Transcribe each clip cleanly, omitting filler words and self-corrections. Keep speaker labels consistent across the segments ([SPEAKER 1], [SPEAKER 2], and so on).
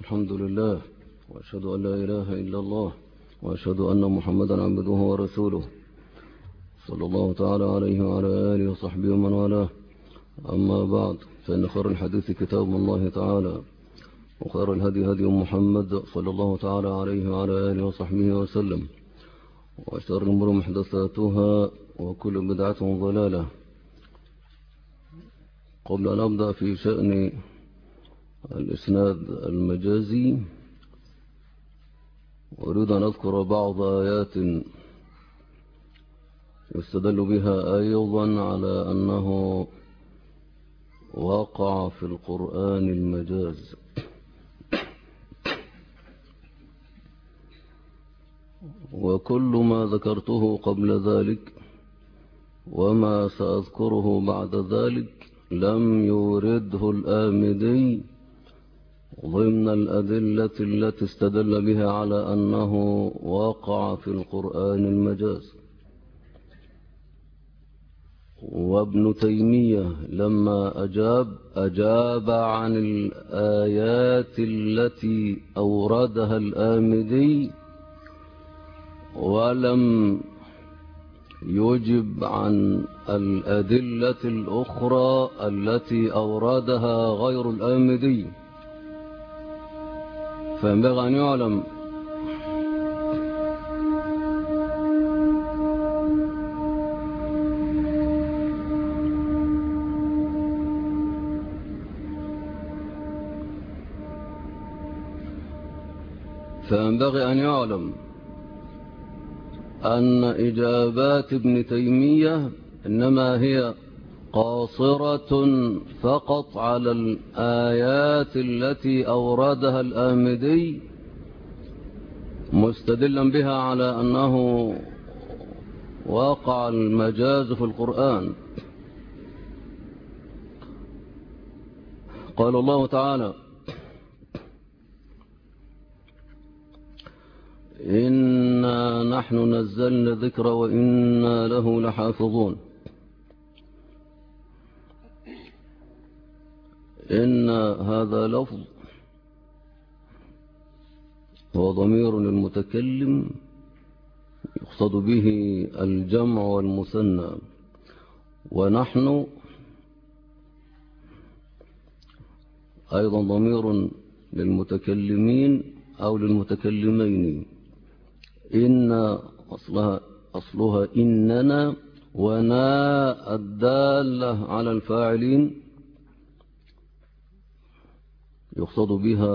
[SPEAKER 1] الحمد لله، وأشهد أن لا إله إلا الله، وأشهد أن محمدا عبده ورسوله صلى الله تعالى عليه وعلى آله وصحبه ومن والاه. أما بعد، فإن خير الحديث كتاب الله تعالى، وخير الهدي هدي محمد صلى الله تعالى عليه وعلى آله وصحبه وسلم، وشر الأمور محدثاتها، وكل بدعة ضلالة. قبل أن أبدأ في شأن الإسناد المجازي، أريد أن أذكر بعض آيات يستدل بها أيضا على أنه وقع في القرآن المجاز. وكل ما ذكرته قبل ذلك وما سأذكره بعد ذلك لم يورده الآمدي ضمن الأدلة التي استدل بها على أنه وقع في القرآن المجاز. وابن تيمية لما أجاب عن الآيات التي أوردها الآمدي ولم يجب عن الأدلة الأخرى التي أوردها غير الآمدي، فينبغي أن يعلم أن إجابات ابن تيمية إنما هي قاصرة فقط على الآيات التي أوردها الآمدي مستدلا بها على أنه وقع المجاز في القرآن. قال الله تعالى: إنا نحن نزلنا الذكر وإنا له لحافظون. إن هذا لفظ هو ضمير للمتكلم يقصد به الجمع والمثنى، ونحن أيضا ضمير للمتكلمين أو للمتكلمين. إن أصلها إننا، ونا الدالة على الفاعلين يقصد بها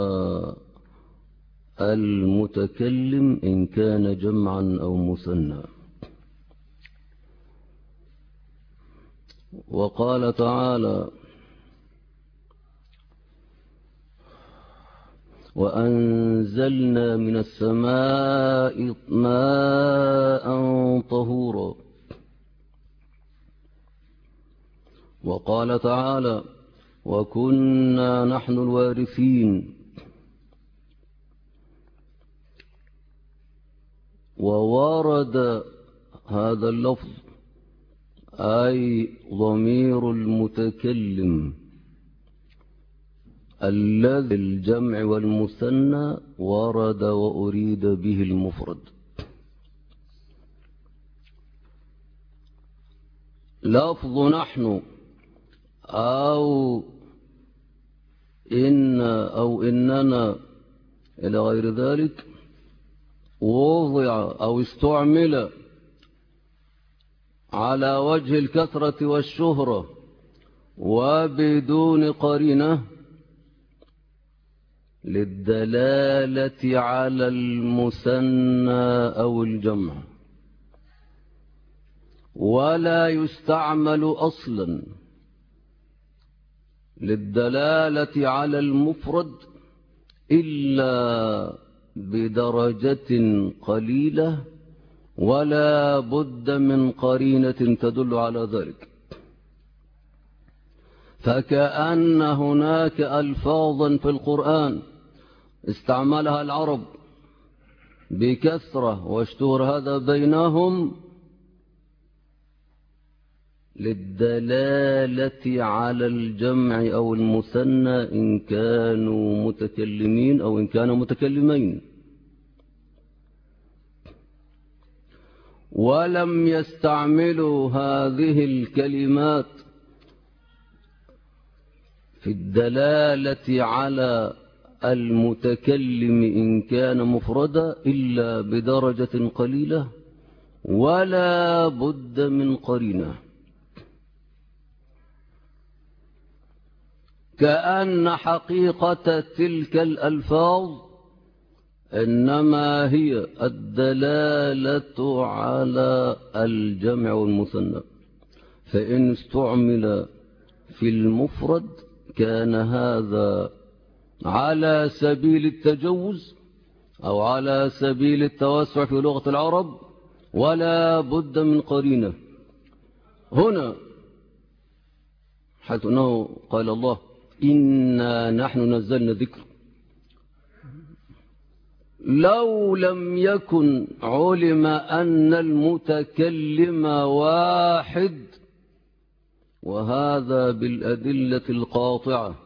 [SPEAKER 1] المتكلم إن كان جمعا أو مثنى. وقال تعالى: وأنزلنا من السماء ماء طهورا. وقال تعالى: وكنا نحن الوارثين. وورد هذا اللفظ أي ضمير المتكلم الذي الجمع والمثنى ورد وأريد به المفرد. لفظ نحن أو إن أو إننا إلى غير ذلك وضع أو استعمل على وجه الكثرة والشهرة وبدون قرينة للدلالة على المثنى أو الجمع، ولا يستعمل أصلا للدلالة على المفرد إلا بدرجة قليلة، ولا بد من قرينة تدل على ذلك. فكأن هناك ألفاظا في القرآن استعملها العرب بكثرة واشتهر هذا بينهم للدلالة على الجمع أو المثنى إن كانوا متكلمين أو إن كانوا متكلمين. ولم يستعملوا هذه الكلمات في الدلالة على المتكلم إن كان مفردا إلا بدرجة قليلة ولا بد من قرينة، كأن حقيقة تلك الألفاظ إنما هي الدلالة على الجمع والمثنى، فإن استعمل في المفرد كان هذا على سبيل التجوز أو على سبيل التوسع في لغة العرب ولا بد من قرينة. هنا حيث أنه قال الله إنا نحن نزلنا ذكر، لو لم يكن علم أن المتكلم واحد، وهذا بالأدلة القاطعة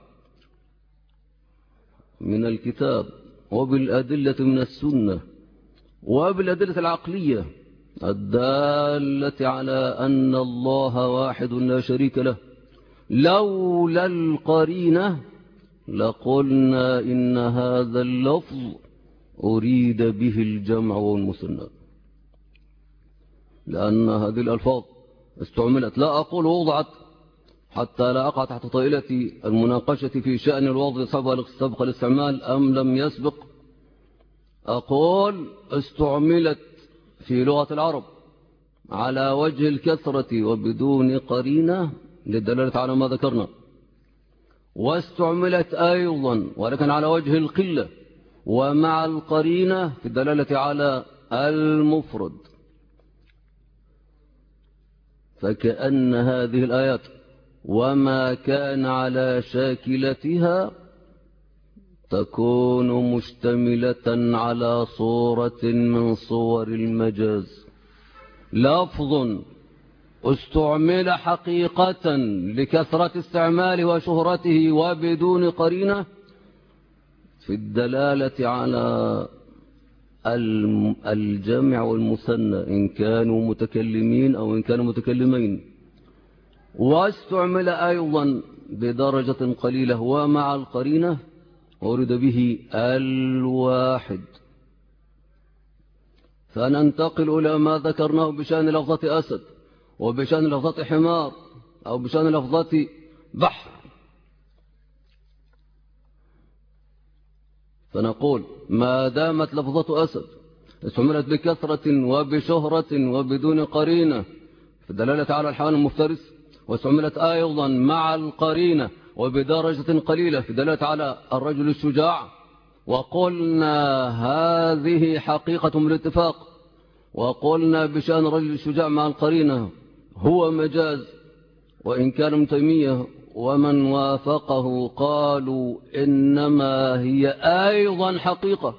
[SPEAKER 1] من الكتاب وبالأدلة من السنة وبالأدلة العقلية الدالة على أن الله واحد لا شريك له، لولا القرينة لقلنا إن هذا اللفظ أريد به الجمع والمثنى، لأن هذه الألفاظ استعملت، لا أقول وضعت حتى لا أقع تحت طائلة المناقشة في شأن الوضع سبق الاستعمال أم لم يسبق، أقول استعملت في لغة العرب على وجه الكثرة وبدون قرينة للدلالة على ما ذكرنا، واستعملت أيضا ولكن على وجه القلة ومع القرينة في الدلالة على المفرد. فكأن هذه الآيات وما كان على شاكلتها تكون مشتملة على صورة من صور المجاز، لفظ استعمل حقيقة لكثرة استعماله وشهرته وبدون قرينة في الدلالة على الجمع والمثنى إن كانوا متكلمين أو إن كانوا متكلمين، واستعمل أيضا بدرجة قليلة ومع القرينة ورد به الواحد. فننتقل إلى ما ذكرناه بشأن لفظة أسد وبشأن لفظة حمار أو بشأن لفظة بحر، فنقول ما دامت لفظة أسد استعملت بكثرة وبشهرة وبدون قرينة في الدلالة على الحيوان المفترس، واستعملت أيضا مع القرينة وبدرجة قليلة في الدلالة على الرجل الشجاع، وقلنا هذه حقيقة بالاتفاق، وقلنا بشأن الرجل الشجاع مع القرينة هو مجاز، وإن كان ابن تيمية ومن وافقه قالوا إنما هي أيضا حقيقة،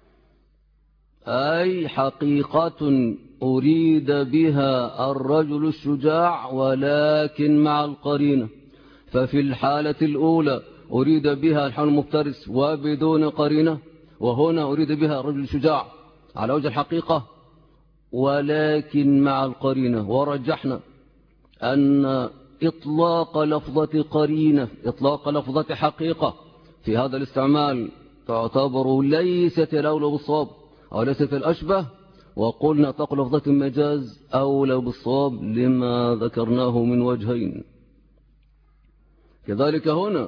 [SPEAKER 1] أي حقيقة أريد بها الرجل الشجاع ولكن مع القرينة. ففي الحالة الأولى أريد بها الحيوان المفترس وبدون قرينة، وهنا أريد بها الرجل الشجاع على وجه الحقيقة ولكن مع القرينة. ورجحنا أن إطلاق لفظة قرينة إطلاق لفظة حقيقة في هذا الاستعمال تعتبر ليست الأولى بالصواب أو ليست الأشبه، وقلنا إطلاق لفظة المجاز أولى بالصواب لما ذكرناه من وجهين. كذلك هنا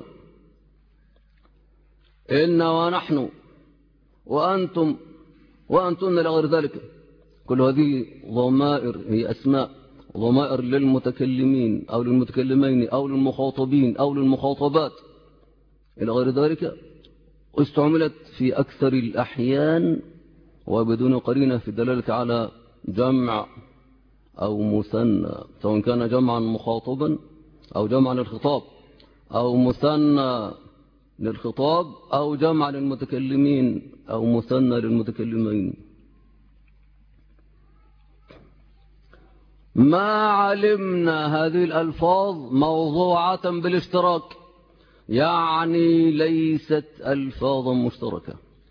[SPEAKER 1] إن ونحن وأنتم وأنتن إلى غير ذلك، كل هذه ضمائر هي أسماء ضمائر للمتكلمين أو للمتكلمين أو للمخاطبين أو للمخاطبات إلى غير ذلك، استعملت في أكثر الأحيان وبدون قرينة في الدلالة على جمع أو مثنى، سواء كان جمعا مخاطبا أو جمعا للخطاب أو مثنى للخطاب أو جمع للمتكلمين أو مثنى للمتكلمين. ما علمنا هذه الألفاظ موضوعة بالاشتراك، يعني ليست ألفاظا مشتركة،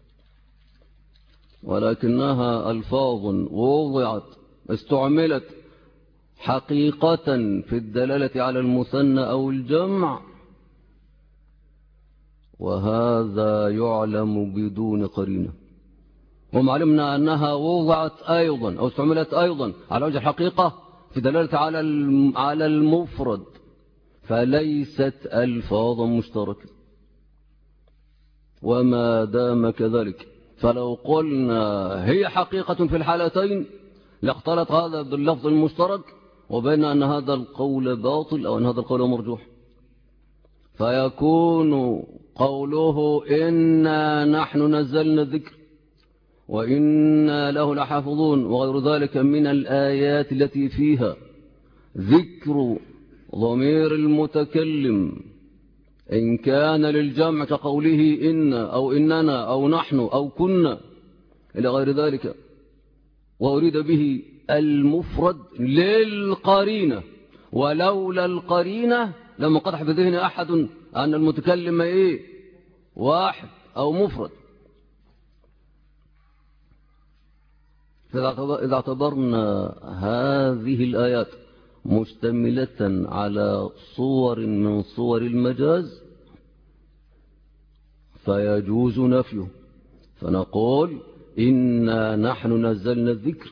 [SPEAKER 1] ولكنها ألفاظ وضعت استعملت حقيقة في الدلالة على المثنى أو الجمع، وهذا يعلم بدون قرينة. ومعلمنا أنها وضعت أيضا أو استعملت أيضا على وجه الحقيقة في دلالة على المفرد، فليست ألفاظا مشتركة. وما دام كذلك فلو قلنا هي حقيقة في الحالتين لاختلط هذا باللفظ المشترك، وبين أن هذا القول باطل أو أن هذا القول مرجوح، فيكون قوله إنا نحن نزلنا الذكر وإنا له لحافظون وغير ذلك من الآيات التي فيها ذكر ضمير المتكلم إن كان للجمع كقوله إن أو إننا أو نحن أو كنا إلى غير ذلك، وأريد به المفرد للقرينة، ولولا القرينة لما قدح في ذهن أحد أن المتكلم إيه؟ واحد أو مفرد. إذا اعتبرنا هذه الآيات مشتملة على صور من صور المجاز فيجوز نفيه، فنقول إنا نحن نزلنا الذكر،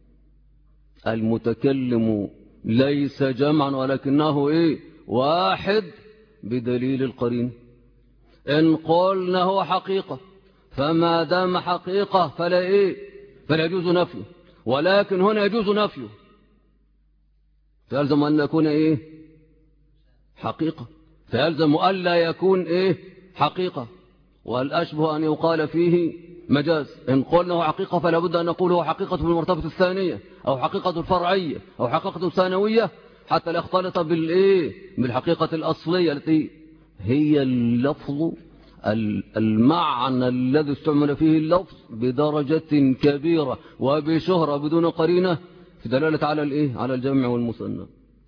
[SPEAKER 1] المتكلم ليس جمعا ولكنه إيه؟ واحد بدليل القرين. إن قلنا هو حقيقة فما دام حقيقة فلا إيه؟ فلا يجوز نفيه، ولكن هنا يجوز نفيه، فيلزم أن يكون إيه؟ حقيقة، فيلزم أن لا يكون إيه؟ حقيقة، والأشبه أن يقال فيه مجاز. إن قلنا هو حقيقة فلا بد أن نقول هو حقيقة في المرتبة الثانية أو حقيقة الفرعية أو حقيقة الثانوية، حتى لا يختلط بالإيه؟ بالحقيقة الأصلية التي هي اللفظ، المعنى الذي استعمل فيه اللفظ بدرجة كبيرة وبشهرة بدون قرينة في دلالة على الإيه؟ على الجمع والمثنى.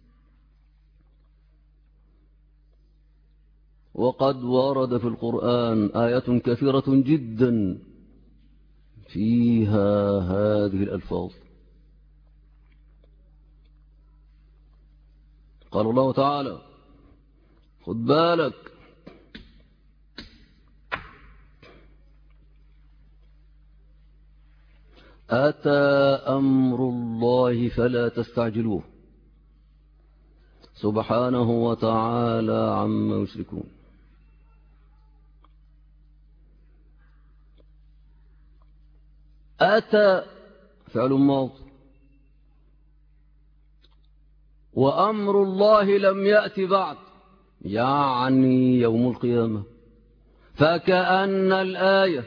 [SPEAKER 1] وقد ورد في القرآن آيات كثيرة جدا فيها هذه الألفاظ. قال الله تعالى خد بالك أتى أمر الله فلا تستعجلوه سبحانه وتعالى عما يشركون. أتى فعل ماض، وأمر الله لم يأتي بعد، يعني يوم القيامة، فكأن الآية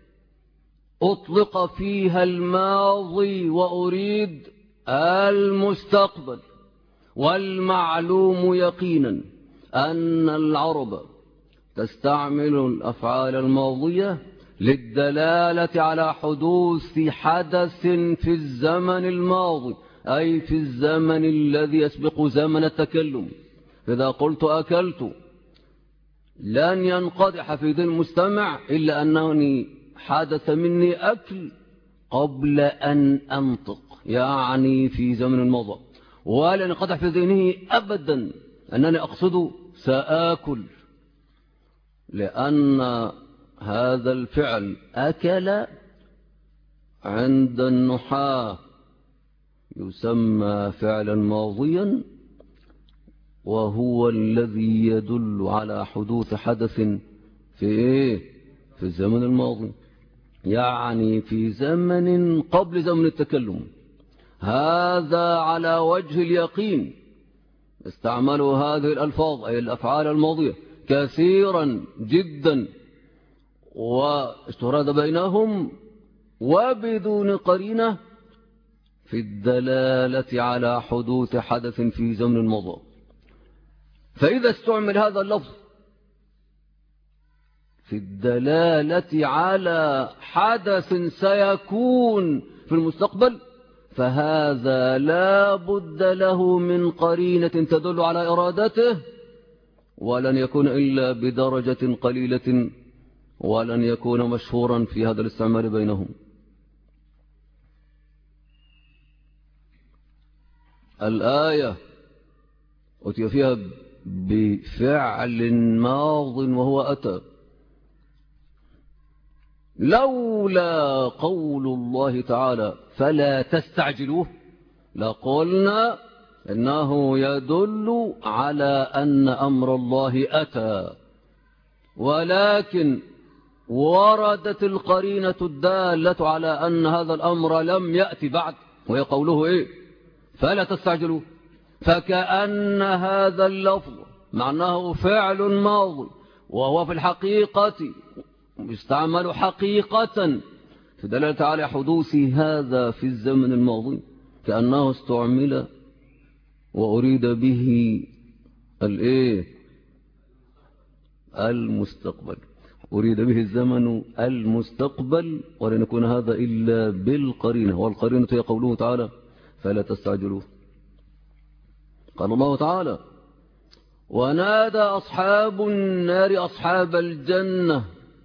[SPEAKER 1] أطلق فيها الماضي وأريد المستقبل. والمعلوم يقينا أن العرب تستعمل الأفعال الماضية للدلالة على حدوث حدث في الزمن الماضي، أي في الزمن الذي يسبق زمن التكلم. إذا قلت أكلت لن ينقدح في ذهن المستمع إلا أنني حدث مني أكل قبل أن أنطق، يعني في زمن الماضي، ولن ينقدح في ذهنه أبدا أنني أقصد سآكل، لأن هذا الفعل أكل عند النحاة يسمى فعلا ماضيا، وهو الذي يدل على حدوث حدث في الزمن الماضي، يعني في زمن قبل زمن التكلم. هذا على وجه اليقين استعملوا هذه الألفاظ أي الأفعال الماضية كثيرا جدا، واشتراد بينهم وبدون قرينة في الدلالة على حدوث حدث في زمن الماضي. فإذا استعمل هذا اللفظ في الدلالة على حدث سيكون في المستقبل فهذا لا بد له من قرينة تدل على إرادته، ولن يكون إلا بدرجة قليلة، ولن يكون مشهورا في هذا الاستعمال بينهم. الآية أتي فيها بفعل ماض وهو أتى، لولا قول الله تعالى فلا تستعجلوه لقلنا إنه يدل على أن أمر الله أتى، ولكن وردت القرينة الدالة على أن هذا الأمر لم يأتي بعد، وهي قوله إيه؟ فلا تستعجلوه. فكأن هذا اللفظ معناه فعل ماضي، وهو في الحقيقة يستعمل حقيقة في دلالة على حدوث هذا في الزمن الماضي، كأنه استعمل وأريد به المستقبل، أريد به الزمن المستقبل، ولن يكون هذا إلا بالقرينة، والقرينة هي قوله تعالى فلا تستعجلوه. قال الله تعالى ونادى أصحاب النار أصحاب الجنة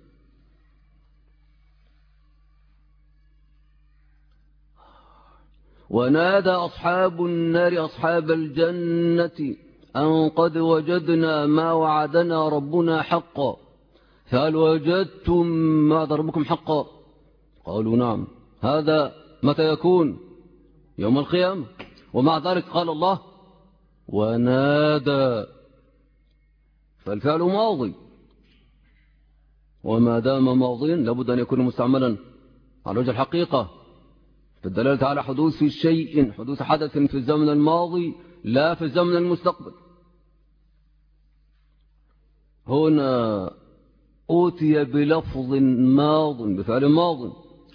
[SPEAKER 1] ونادى أصحاب النار أصحاب الجنة أن قد وجدنا ما وعدنا ربنا حقا فهل وجدتم ما وعد ربكم حقا؟ قالوا نعم. هذا متى يكون؟ يوم القيامة. ومع ذلك قال الله ونادى، فالفعل ماضي، وما دام ماضيا لابد أن يكون مستعملا على وجه الحقيقة في الدلالة على حدوث شيء، حدوث حدث في الزمن الماضي لا في الزمن المستقبل. هنا أوتي بلفظ ماض بفعل ماض،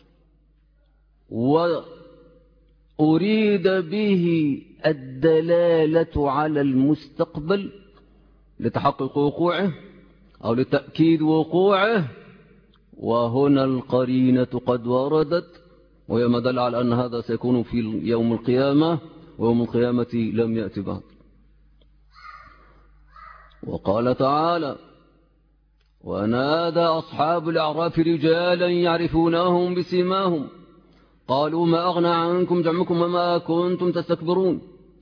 [SPEAKER 1] وأريد به الدلالة على المستقبل لتحقق وقوعه أو لتأكيد وقوعه، وهنا القرينة قد وردت، وهي ما دل على أن هذا سيكون في يوم القيامة، ويوم القيامة لم يأتي بعد. وقال تعالى ونادى أصحاب الأعراف رجالا يعرفونهم بسيماهم قالوا ما أغنى عنكم جمعكم وما كنتم تستكبرون.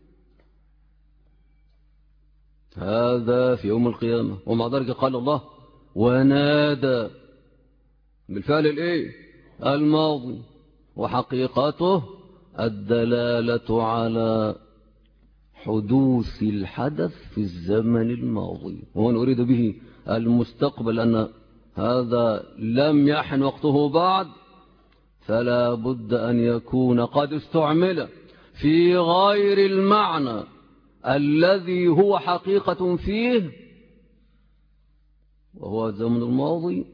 [SPEAKER 1] هذا في يوم القيامة، ومع ذلك قال الله ونادى بالفعل الماضي، وحقيقته الدلالة على حدوث الحدث في الزمن الماضي، وهنا أريد به المستقبل أن هذا لم يحن وقته بعد، فلا بد أن يكون قد استعمل في غير المعنى الذي هو حقيقة فيه، وهو الزمن الماضي،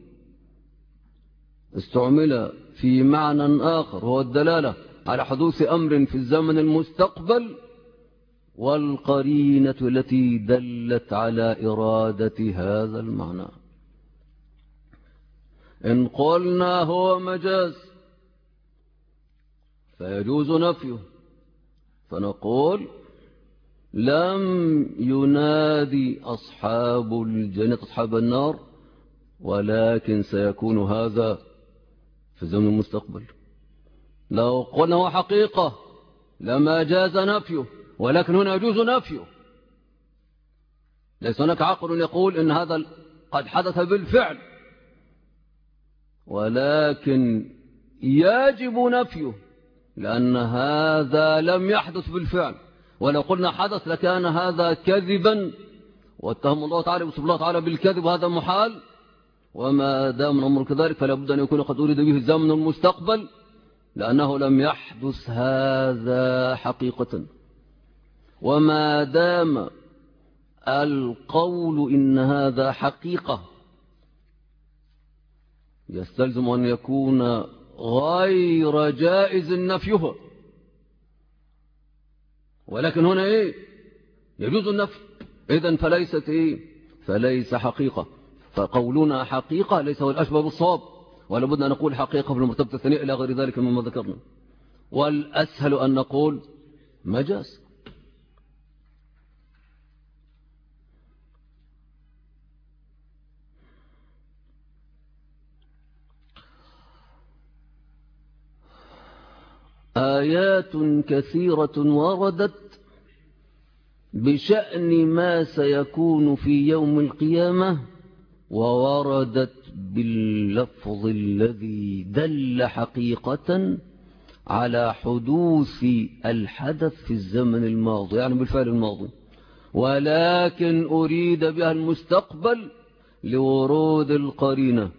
[SPEAKER 1] استعمل في معنى آخر هو الدلالة على حدوث أمر في الزمن المستقبل، والقرينة التي دلت على إرادة هذا المعنى. إن قلنا هو مجاز فيجوز نفيه، فنقول لم ينادي أصحاب الجنة أصحاب النار، ولكن سيكون هذا في الزمن المستقبل. لو قلنا هو حقيقة لما جاز نفيه، ولكن هنا يجوز نفيه. ليس هناك عقل يقول إن هذا قد حدث بالفعل، ولكن يجب نفيه لأن هذا لم يحدث بالفعل. ولو قلنا حدث لكان هذا كذبا، واتهم الله تعالى وصف الله تعالى بالكذب، وهذا محال. وما دام الأمر كذلك فلا بد أن يكون قد أريد به الزمن المستقبل، لأنه لم يحدث هذا حقيقة. وما دام القول إن هذا حقيقة يستلزم أن يكون غير جائز نفيها، ولكن هنا يجوز النفي، إذن فليست فليس حقيقة. فقولنا حقيقة ليس هو الأشبه بالصواب، ولا بد أن نقول حقيقة في المرتبة الثانية إلى غير ذلك مما ذكرنا. والأسهل أن نقول مجاز. آيات كثيرة وردت بشأن ما سيكون في يوم القيامة، ووردت باللفظ الذي دل حقيقة على حدوث الحدث في الزمن الماضي، يعني بالفعل الماضي، ولكن أريد بها المستقبل لورود القرينة.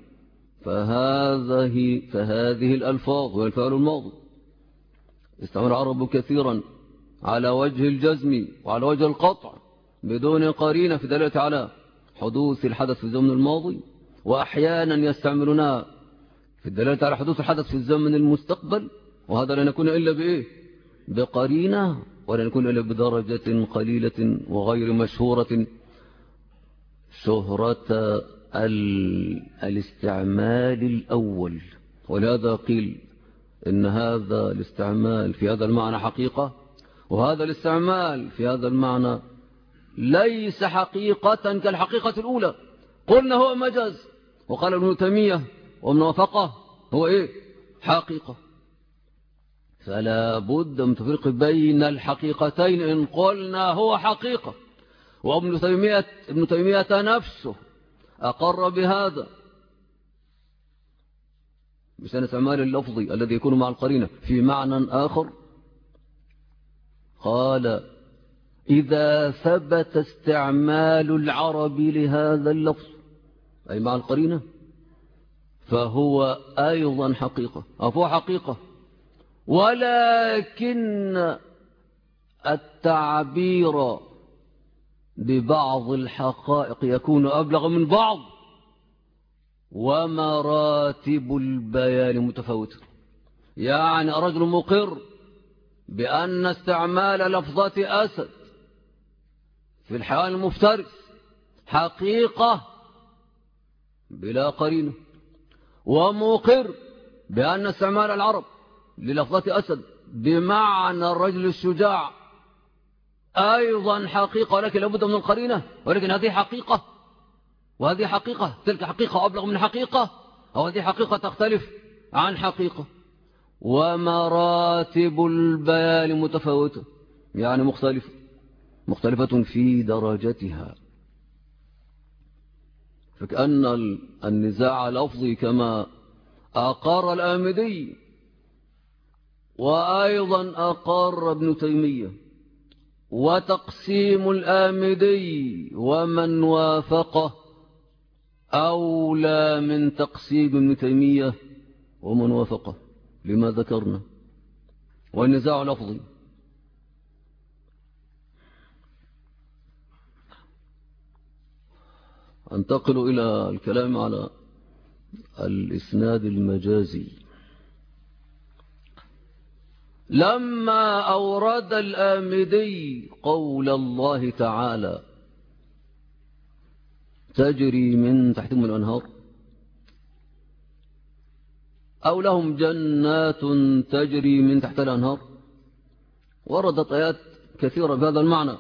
[SPEAKER 1] فهذه الألفاظ والفعل الماضي استعمل العرب كثيرا على وجه الجزم وعلى وجه القطع بدون قرينة في دلالة على حدوث الحدث في الزمن الماضي، وأحيانا يستعملونها في الدلالة على حدوث الحدث في الزمن المستقبل، وهذا لا يكون إلا بإيه؟ بقرينة، ولا يكون إلا بدرجة قليلة وغير مشهورة شهرة الاستعمال الأول. ولهذا قيل إن هذا الاستعمال في هذا المعنى حقيقة، وهذا الاستعمال في هذا المعنى ليس حقيقة كالحقيقة الأولى. قلنا هو مجاز، وقال ابن تيمية ومن وافقه هو إيه؟ حقيقة. فلا بد من تفريق بين الحقيقتين إن قلنا هو حقيقة. وابن تيمية نفسه أقر بهذا بسنة استعمال اللفظي الذي يكون مع القرينة في معنى آخر. قال: إذا ثبت استعمال العرب لهذا اللفظ أي مع القرينة فهو أيضا حقيقة، فهو حقيقة، ولكن التعبير ببعض الحقائق يكون أبلغ من بعض، ومراتب البيان متفاوتة. يعني رجل مقر بأن استعمال لفظة أسد في الحيوان المفترس حقيقة بلا قرينة، ومقر بأن استعمال العرب للفظة أسد بمعنى الرجل الشجاع أيضا حقيقة، ولكن لابد من القرينة. ولكن هذه حقيقة وهذه حقيقة، تلك حقيقة أبلغ من حقيقة، أو هذه حقيقة تختلف عن حقيقة. ومراتب البيان متفاوتة، يعني مختلفة في درجتها. فكأن النزاع لفظي كما أقر الآمدي وأيضا أقر ابن تيمية، وتقسيم الآمدي ومن وافقه أولى من تقسيم ابن تيمية ومن وافقه لما ذكرنا، والنزاع لفظي. أنتقل إلى الكلام على الإسناد المجازي. لما أورد الآمدي قول الله تعالى: تجري من تحتهم الأنهار، أو لهم جنات تجري من تحت الأنهار، وردت آيات كثيرة بهذا المعنى.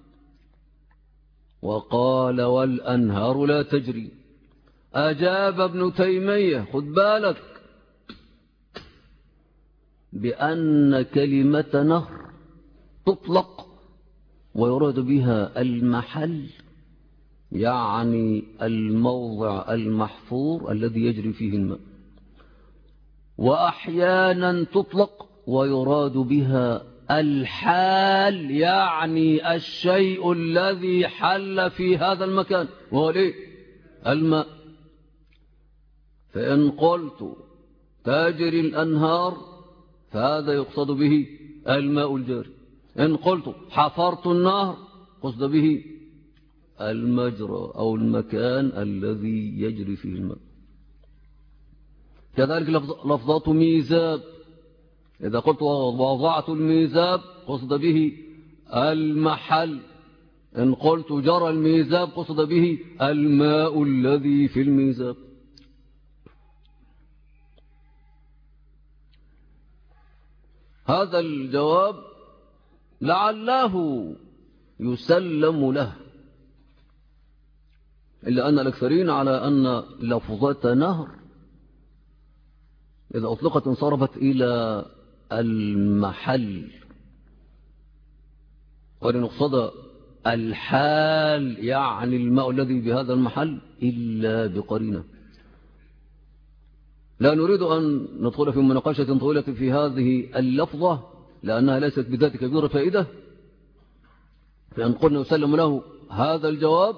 [SPEAKER 1] وقال: والأنهار لا تجري. أجاب ابن تيمية، خد بالك، بأن كلمة نهر تطلق ويراد بها المحل، يعني الموضع المحفور الذي يجري فيه الماء، وأحيانا تطلق ويراد بها الحال، يعني الشيء الذي حل في هذا المكان، وهو ليه؟ الماء. فإن قلت تجري الأنهار فهذا يقصد به الماء الجاري. إن قلت حفرت النهر قصد به المجرى أو المكان الذي يجري فيه الماء. كذلك لفظات ميزاب، إذا قلت وضعت الميزاب قصد به المحل. إن قلت جرى الميزاب قصد به الماء الذي في الميزاب. هذا الجواب لعله يسلم له، إلا أن الأكثرين على أن لفظة نهر إذا أطلقت انصرفت إلى المحل، ولنقصد الحال يعني الماء الذي بهذا المحل إلا بقرينة. لا نريد أن ندخل في مناقشة طويلة في هذه اللفظة لأنها ليست بذات كبيرة فائدة، فإن قلنا يسلم له هذا الجواب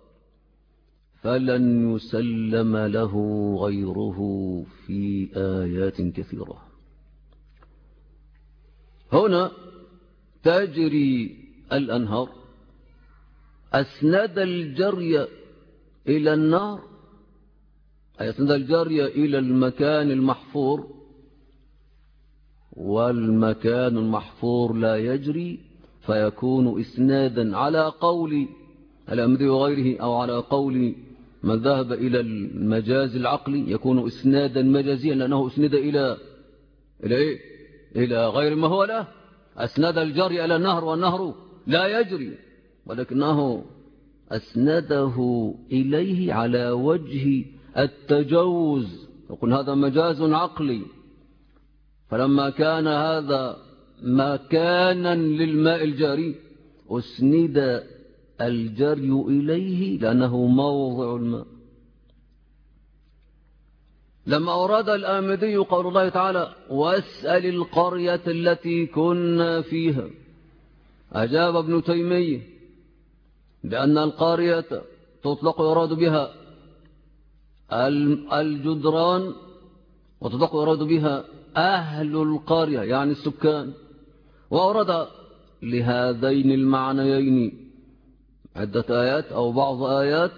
[SPEAKER 1] فلن يسلم له غيره في آيات كثيرة. هنا تجري الأنهار أسند الجري إلى النار، أي أسند الجري إلى المكان المحفور، والمكان المحفور لا يجري فيكون إسنادا على قول الأمدي وغيره، أو على قول من ذهب إلى المجاز العقلي يكون إسنادا مجازيا لأنه أسند إلى إيه؟ إلى غير ما هو له. أسند الجري إلى النهر والنهر لا يجري، ولكنه أسنده إليه على وجه التجوز، يقول هذا مجاز عقلي. فلما كان هذا مكانا للماء الجاري أسند الجري إليه لأنه موضع الماء. لما أراد الآمدي قول الله تعالى واسأل القرية التي كنا فيها، أجاب ابن تيمية بأن القرية تطلق يراد بها الجدران، وتطلق يراد بها أهل القرية يعني السكان، وأورد لهذين المعنيين عدة آيات أو بعض آيات،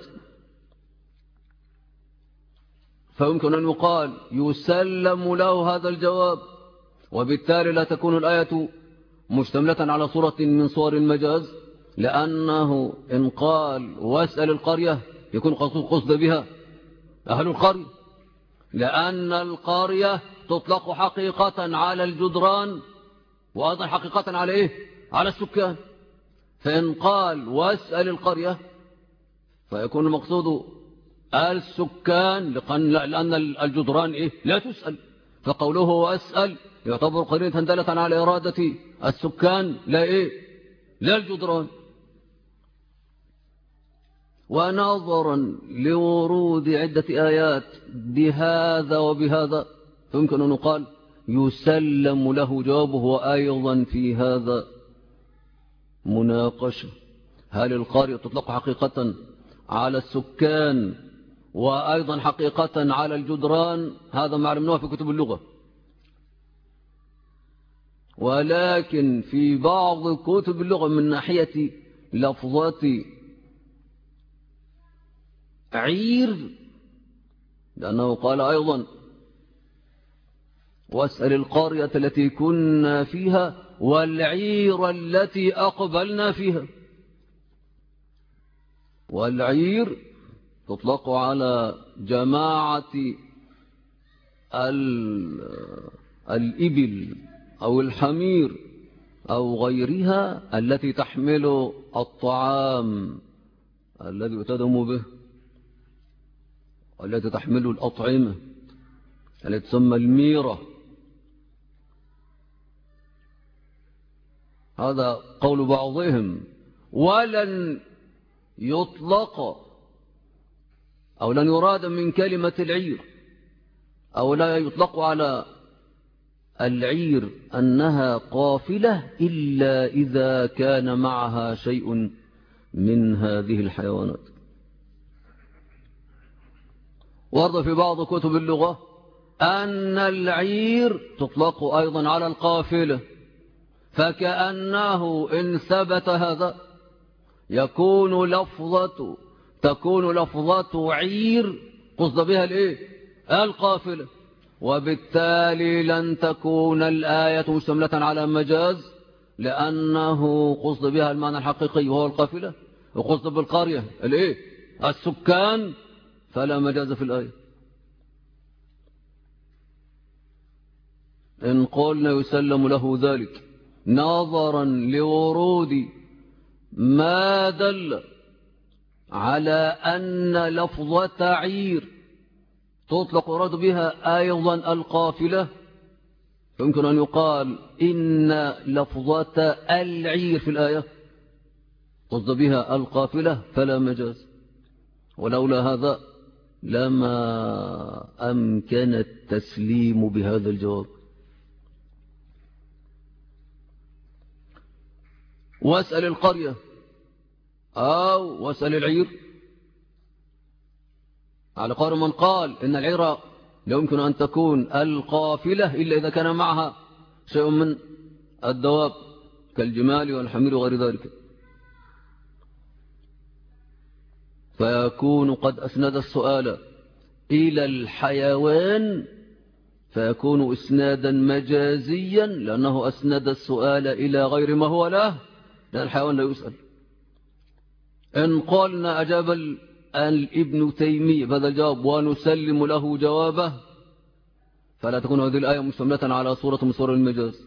[SPEAKER 1] فيمكن أن يقال يسلم له هذا الجواب، وبالتالي لا تكون الآية مشتملة على صورة من صور المجاز، لأنه إن قال واسأل القرية يكون قصد بها أهل القرية، لأن القرية تطلق حقيقة على الجدران وأيضا حقيقة على إيه؟ على السكان. فإن قال واسأل القرية فيكون المقصود السكان، لأن الجدران إيه؟ لا تسأل، فقوله واسأل يعتبر قرينة دالة على إرادة السكان لا إيه؟ لا الجدران. ونظرا لورود عدة آيات بهذا وبهذا يمكن أن نقال يسلم له جوابه. وأيضا في هذا مناقشة، هل القرية تطلق حقيقة على السكان وأيضا حقيقة على الجدران؟ هذا ما علمناه في كتب اللغة، ولكن في بعض كتب اللغة من ناحية لفظات عير، لأنه قال أيضا واسأل القرية التي كنا فيها والعير التي أقبلنا فيها. والعير تطلق على جماعة الإبل أو الحمير أو غيرها التي تحمل الطعام الذي يتدم به، والتي تحمل الأطعمة التي تسمى الميرة. هذا قول بعضهم. ولن يطلق أو لن يراد من كلمة العير، أو لا يطلق على العير أنها قافلة إلا إذا كان معها شيء من هذه الحيوانات. ورد في بعض كتب اللغة أن العير تطلق أيضا على القافلة، فكأنه إن ثبت هذا تكون لفظة عير قصد بها الإيه؟ القافلة، وبالتالي لن تكون الآية مشتملة على مجاز، لأنه قصد بها المعنى الحقيقي وهو القافلة، وقصد بالقرية الإيه؟ السكان، فلا مجاز في الآية. إن قلنا يسلم له ذلك نظرا لورود ما دل على أن لفظة عير تطلق يراد بها أيضا القافلة، يمكن أن يقال إن لفظة العير في الآية قصد بها القافلة فلا مجاز، ولولا هذا لما أمكن التسليم بهذا الجواب. واسأل القرية أو واسأل العير على قول من قال إن العير لا يمكن أن تكون القافلة إلا إذا كان معها شيء من الدواب كالجمال والحمير وغير ذلك، فيكون قد أسند السؤال إلى الحيوان فيكون إسنادا مجازيا لأنه أسند السؤال إلى غير ما هو له، لأن الحيوان لا يسأل. إن قلنا أجاب ابن تيمية بهذا الجواب ونسلم له جوابه فلا تكون هذه الآية مشتملة على صورة من صور المجاز.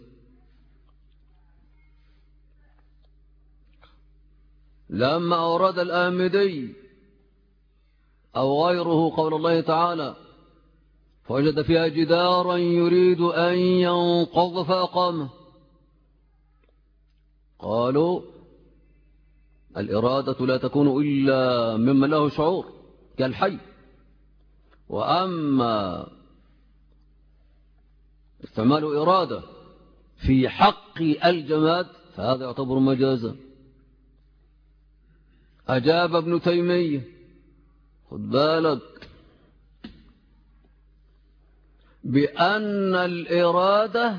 [SPEAKER 1] لما أورد الآمدي أو غيره قول الله تعالى فوجد فيها جدارا يريد أن ينقض فأقامه، قالوا الإرادة لا تكون إلا ممن له شعور كالحي، وأما استعمال إرادة في حق الجماد فهذا يعتبر مجازا. أجاب ابن تيمية خد بالك بأن الإرادة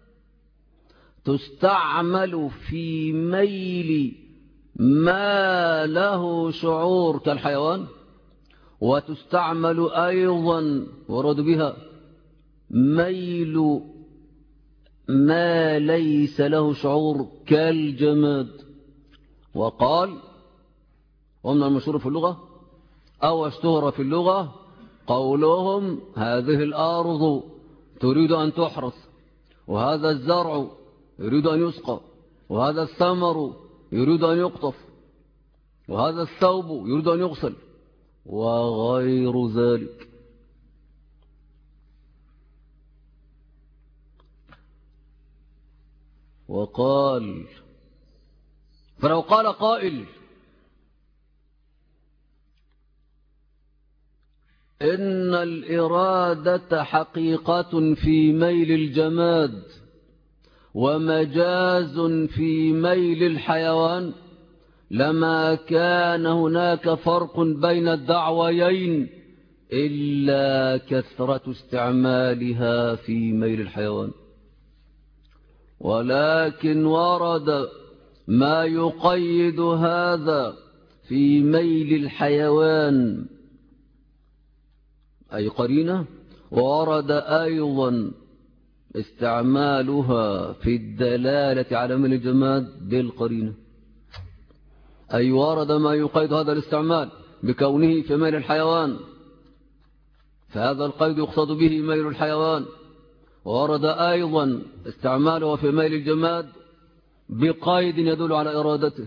[SPEAKER 1] تستعمل في ميل ما له شعور كالحيوان، وتستعمل أيضا ورد بها ميل ما ليس له شعور كالجماد. وقال ومن المشهور في اللغة أو اشتهر في اللغة قولهم هذه الأرض تريد أن تحرث، وهذا الزرع يريد أن يسقى، وهذا الثمر يريد أن يقطف، وهذا الثوب يريد أن يغسل وغير ذلك. وقال فلو قال قائل إن الإرادة حقيقة في ميل الجماد ومجاز في ميل الحيوان لما كان هناك فرق بين الدعويين إلا كثرة استعمالها في ميل الحيوان، ولكن ورد ما يقيد هذا في ميل الحيوان أي قرينة، وورد أيضا استعمالها في الدلالة على ميل الجماد بالقرينة، أي ورد ما يقيد هذا الاستعمال بكونه في ميل الحيوان فهذا القيد يقصد به ميل الحيوان، وورد أيضا استعماله في ميل الجماد بقيد يدل على إرادته.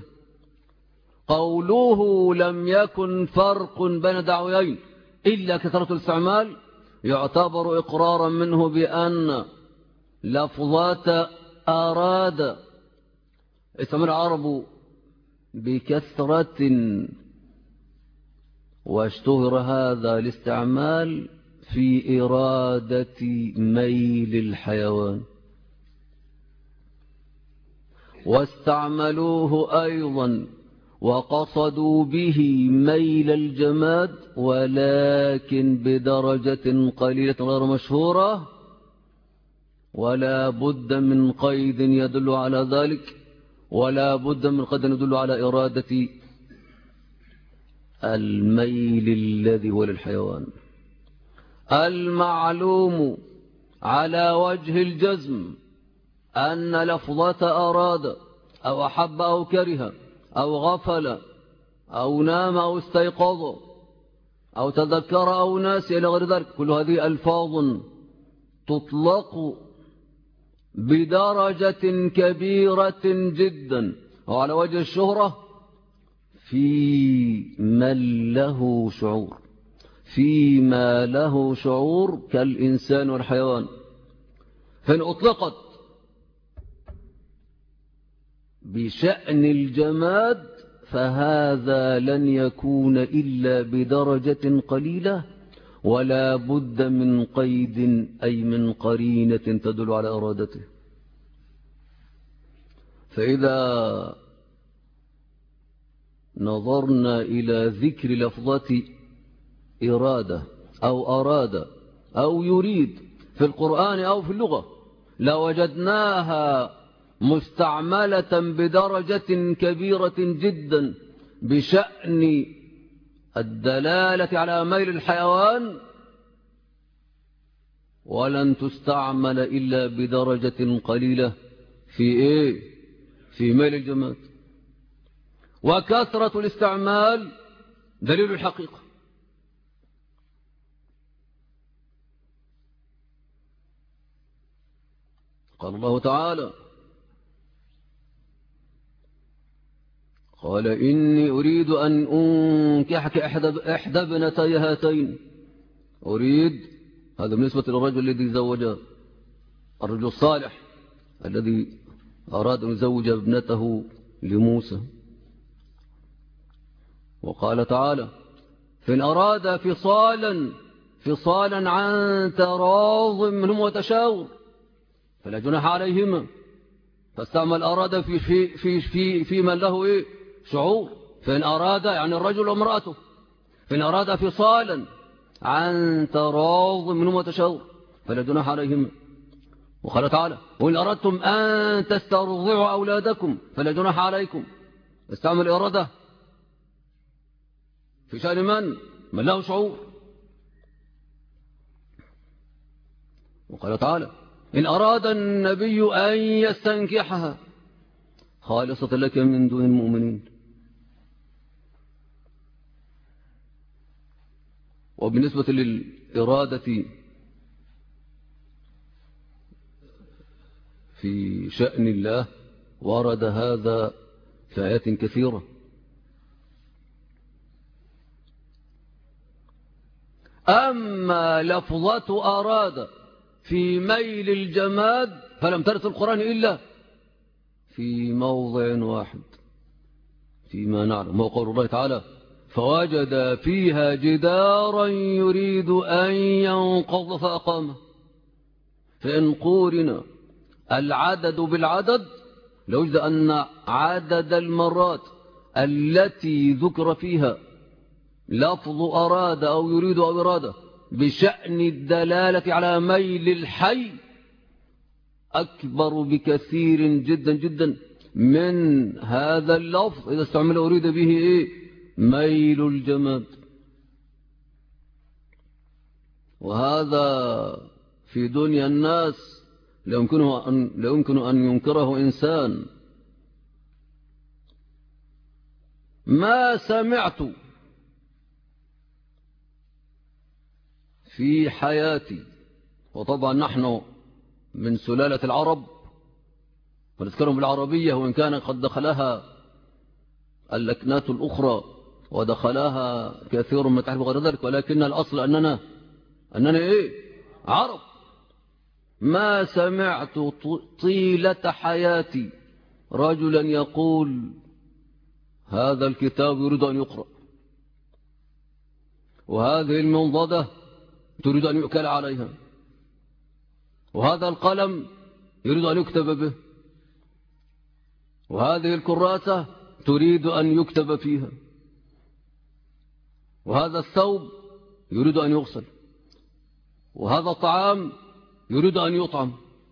[SPEAKER 1] قوله لم يكن فرق بين دعويين إلا كثرة الاستعمال يعتبر إقرارا منه بأن لفظات أراد استعمل العرب بكثرة، واشتهر هذا الاستعمال في إرادة ميل الحيوان، واستعملوه أيضا وقصدوا به ميل الجماد ولكن بدرجة قليلة غير مشهورة، ولا بد من قيد يدل على ذلك، ولا بد من قيد يدل على إرادة الميل الذي هو للحيوان. المعلوم على وجه الجزم أن لفظة أراد أو أحب أو كره أو غفل أو نام أو استيقظ أو تذكر أو ناسي إلى غير ذلك، كل هذه ألفاظ تطلق بدرجة كبيرة جدا وعلى وجه الشهرة في من له شعور، فيما له شعور كالإنسان والحيوان. فإن أطلقت بشأن الجماد فهذا لن يكون إلا بدرجة قليلة، ولا بد من قيد أي من قرينة تدل على إرادته. فإذا نظرنا إلى ذكر لفظة إرادة أو أراد أو يريد في القرآن أو في اللغة لوجدناها مستعملة بدرجة كبيرة جدا بشأن الدلالة على ميل الحيوان، ولن تستعمل إلا بدرجة قليلة في إيه؟ في ميل الجماد. وكثرة الاستعمال دليل الحقيقة. قال الله تعالى: قال إني أريد أن أنكحك إحدى ابنتي هاتين. أريد، هذا بالنسبة للرجل الذي زوج، الرجل الصالح الذي أراد أن يزوج ابنته لموسى. وقال تعالى: فإن أراد فصالا عن تراض منهم وتشاور فلا جناح عليهما. فاستعمل أراد في من له إيه؟ شعور. فإن أراد يعني الرجل وامرأته، فإن أراد فصالا عن تراض منهم وتشاور فلا جناح عليهما. وقال تعالى: وإن أردتم أن تسترضعوا أولادكم فلا جناح عليكم. استعمل إرادة في شأن من له شعور. وقال تعالى: إن أراد النبي أن يستنكحها خالصة لك من دون المؤمنين. وبالنسبة للإرادة في شأن الله ورد هذا في آيات كثيرة. أما لفظة أراد في ميل الجماد فلم ترد في القرآن إلا في موضع واحد فيما نعلم، هو قول الله تعالى: فوجد فيها جدارا يريد أن ينقض فأقامه. فإن قورنا العدد بالعدد لوجد أن عدد المرات التي ذكر فيها لفظ أراد أو يريد أو إرادة بشأن الدلالة على ميل الحي أكبر بكثير جدا جدا من هذا اللفظ إذا استعمل أريد به إيه؟ ميل الجماد. وهذا في دنيا الناس لا يمكن أن ينكره إنسان. ما سمعت في حياتي، وطبعا نحن من سلالة العرب ونذكرهم بالعربية، وإن كان قد دخلها اللكنات الأخرى ودخلها كثير من تحت غير ذلك، ولكن الأصل أننا إيه؟ عرب. ما سمعت طيلة حياتي رجلا يقول هذا الكتاب يريد أن يقرأ، وهذه المنضدة تريد أن يؤكل عليها، وهذا القلم يريد أن يكتب به، وهذه الكراسة تريد أن يكتب فيها، وهذا الثوب يريد أن يغسل، وهذا الطعام يريد أن يطعم،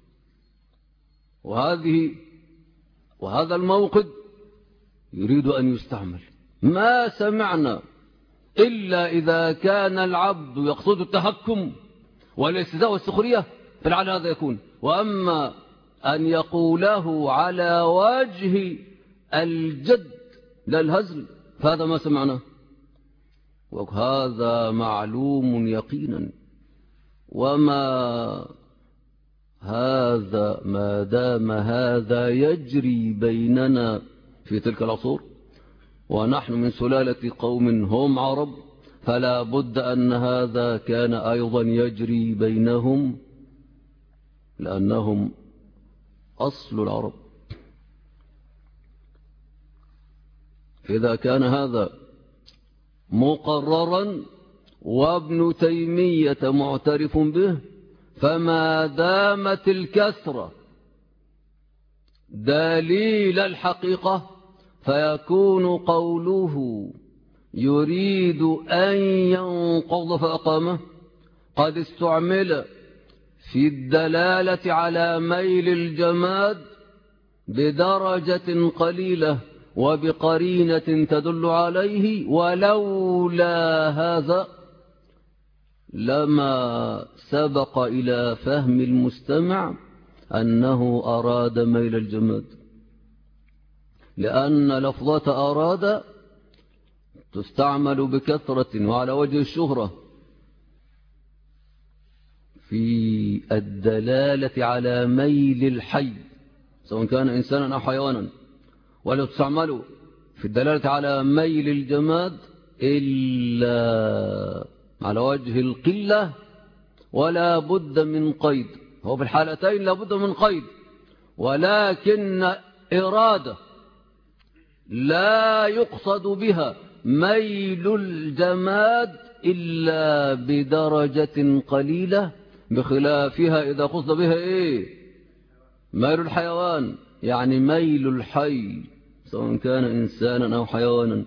[SPEAKER 1] وهذا الموقد يريد أن يستعمل. ما سمعنا إلا إذا كان العبد يقصد التهكم والاستهزاء والسخرية فلعل هذا يكون. وأما أن يقوله على وجه الجد لا الهزل فهذا ما سمعناه، وهذا معلوم يقينا. وما هذا ما دام هذا يجري بيننا في تلك العصور ونحن من سلالة قوم هم عرب، فلا بد أن هذا كان أيضا يجري بينهم لأنهم أصل العرب. إذا كان هذا مقررا وابن تيمية معترف به، فما دامت الكثرة دليل الحقيقة فيكون قوله يريد أن ينقض فأقامه قد استعمل في الدلالة على ميل الجماد بدرجة قليلة وبقرينة تدل عليه، ولولا هذا لما سبق إلى فهم المستمع أنه أراد ميل الجماد، لأن لفظة أراد تستعمل بكثرة وعلى وجه الشهرة في الدلالة على ميل الحي سواء كان إنسانا أو حيوانا، ولا تستعمل في الدلالة على ميل الجماد إلا على وجه القلة ولا بد من قيد. هو في الحالتين لا بد من قيد، ولكن إرادة لا يقصد بها ميل الجماد إلا بدرجة قليلة، بخلافها إذا قصد بها ميل الحيوان، يعني ميل الحي سواء كان إنسانا أو حيوانا.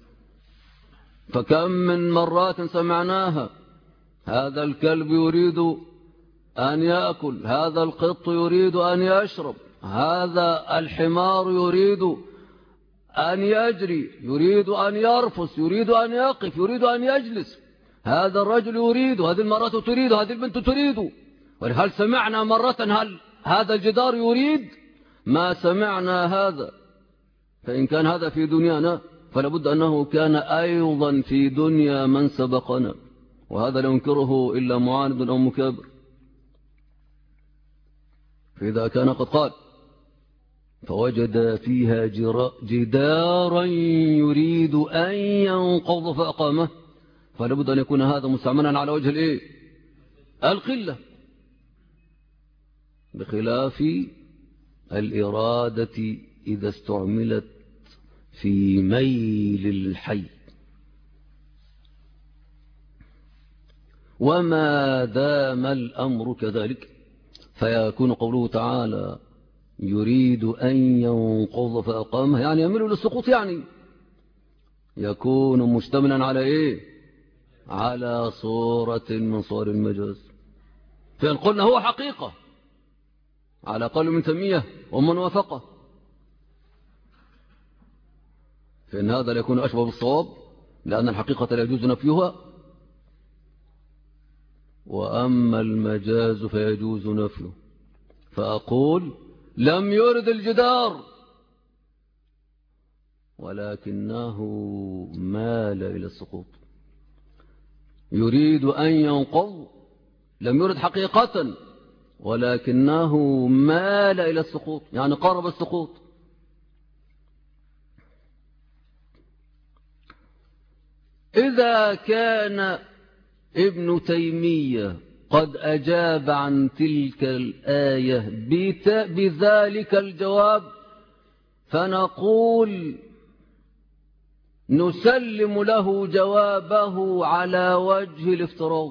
[SPEAKER 1] فكم من مرات سمعناها: هذا الكلب يريد أن يأكل، هذا القط يريد أن يشرب، هذا الحمار يريد أن يجري، يريد أن يرفس، يريد أن يقف، يريد أن يجلس، هذا الرجل يريد، هذه المرأة تريد، هذه البنت تريد. وهل سمعنا مرة هل هذا الجدار يريد؟ ما سمعنا هذا. فإن كان هذا في دنيانا فلابد أنه كان أيضا في دنيا من سبقنا، وهذا لا ينكره إلا معاند أو مكابر. فإذا كان قد قال فوجد فيها جدارا يريد أن ينقض فأقامه، فلابد أن يكون هذا مستعملا على وجه القلة، بخلاف الإرادة إذا استعملت في ميل الحي. وما دام الأمر كذلك فيكون قوله تعالى يريد أن ينقض فأقامه، يعني يميل للسقوط، يعني يكون مشتملا على على صورة من صور المجاز. فإن قلنا هو حقيقة على قول من تيمية ومن وافقه، فإن هذا لا يكون أشبه بالصواب، لأن الحقيقة لا يجوز نفيها، وأما المجاز فيجوز نفيه. فأقول لم يرد الجدار ولكنه مال إلى السقوط. يريد أن ينقض لم يرد حقيقة ولكنه مال إلى السقوط، يعني قرب السقوط. إذا كان ابن تيمية قد أجاب عن تلك الآية بذلك الجواب، فنقول نسلم له جوابه على وجه الافتراض،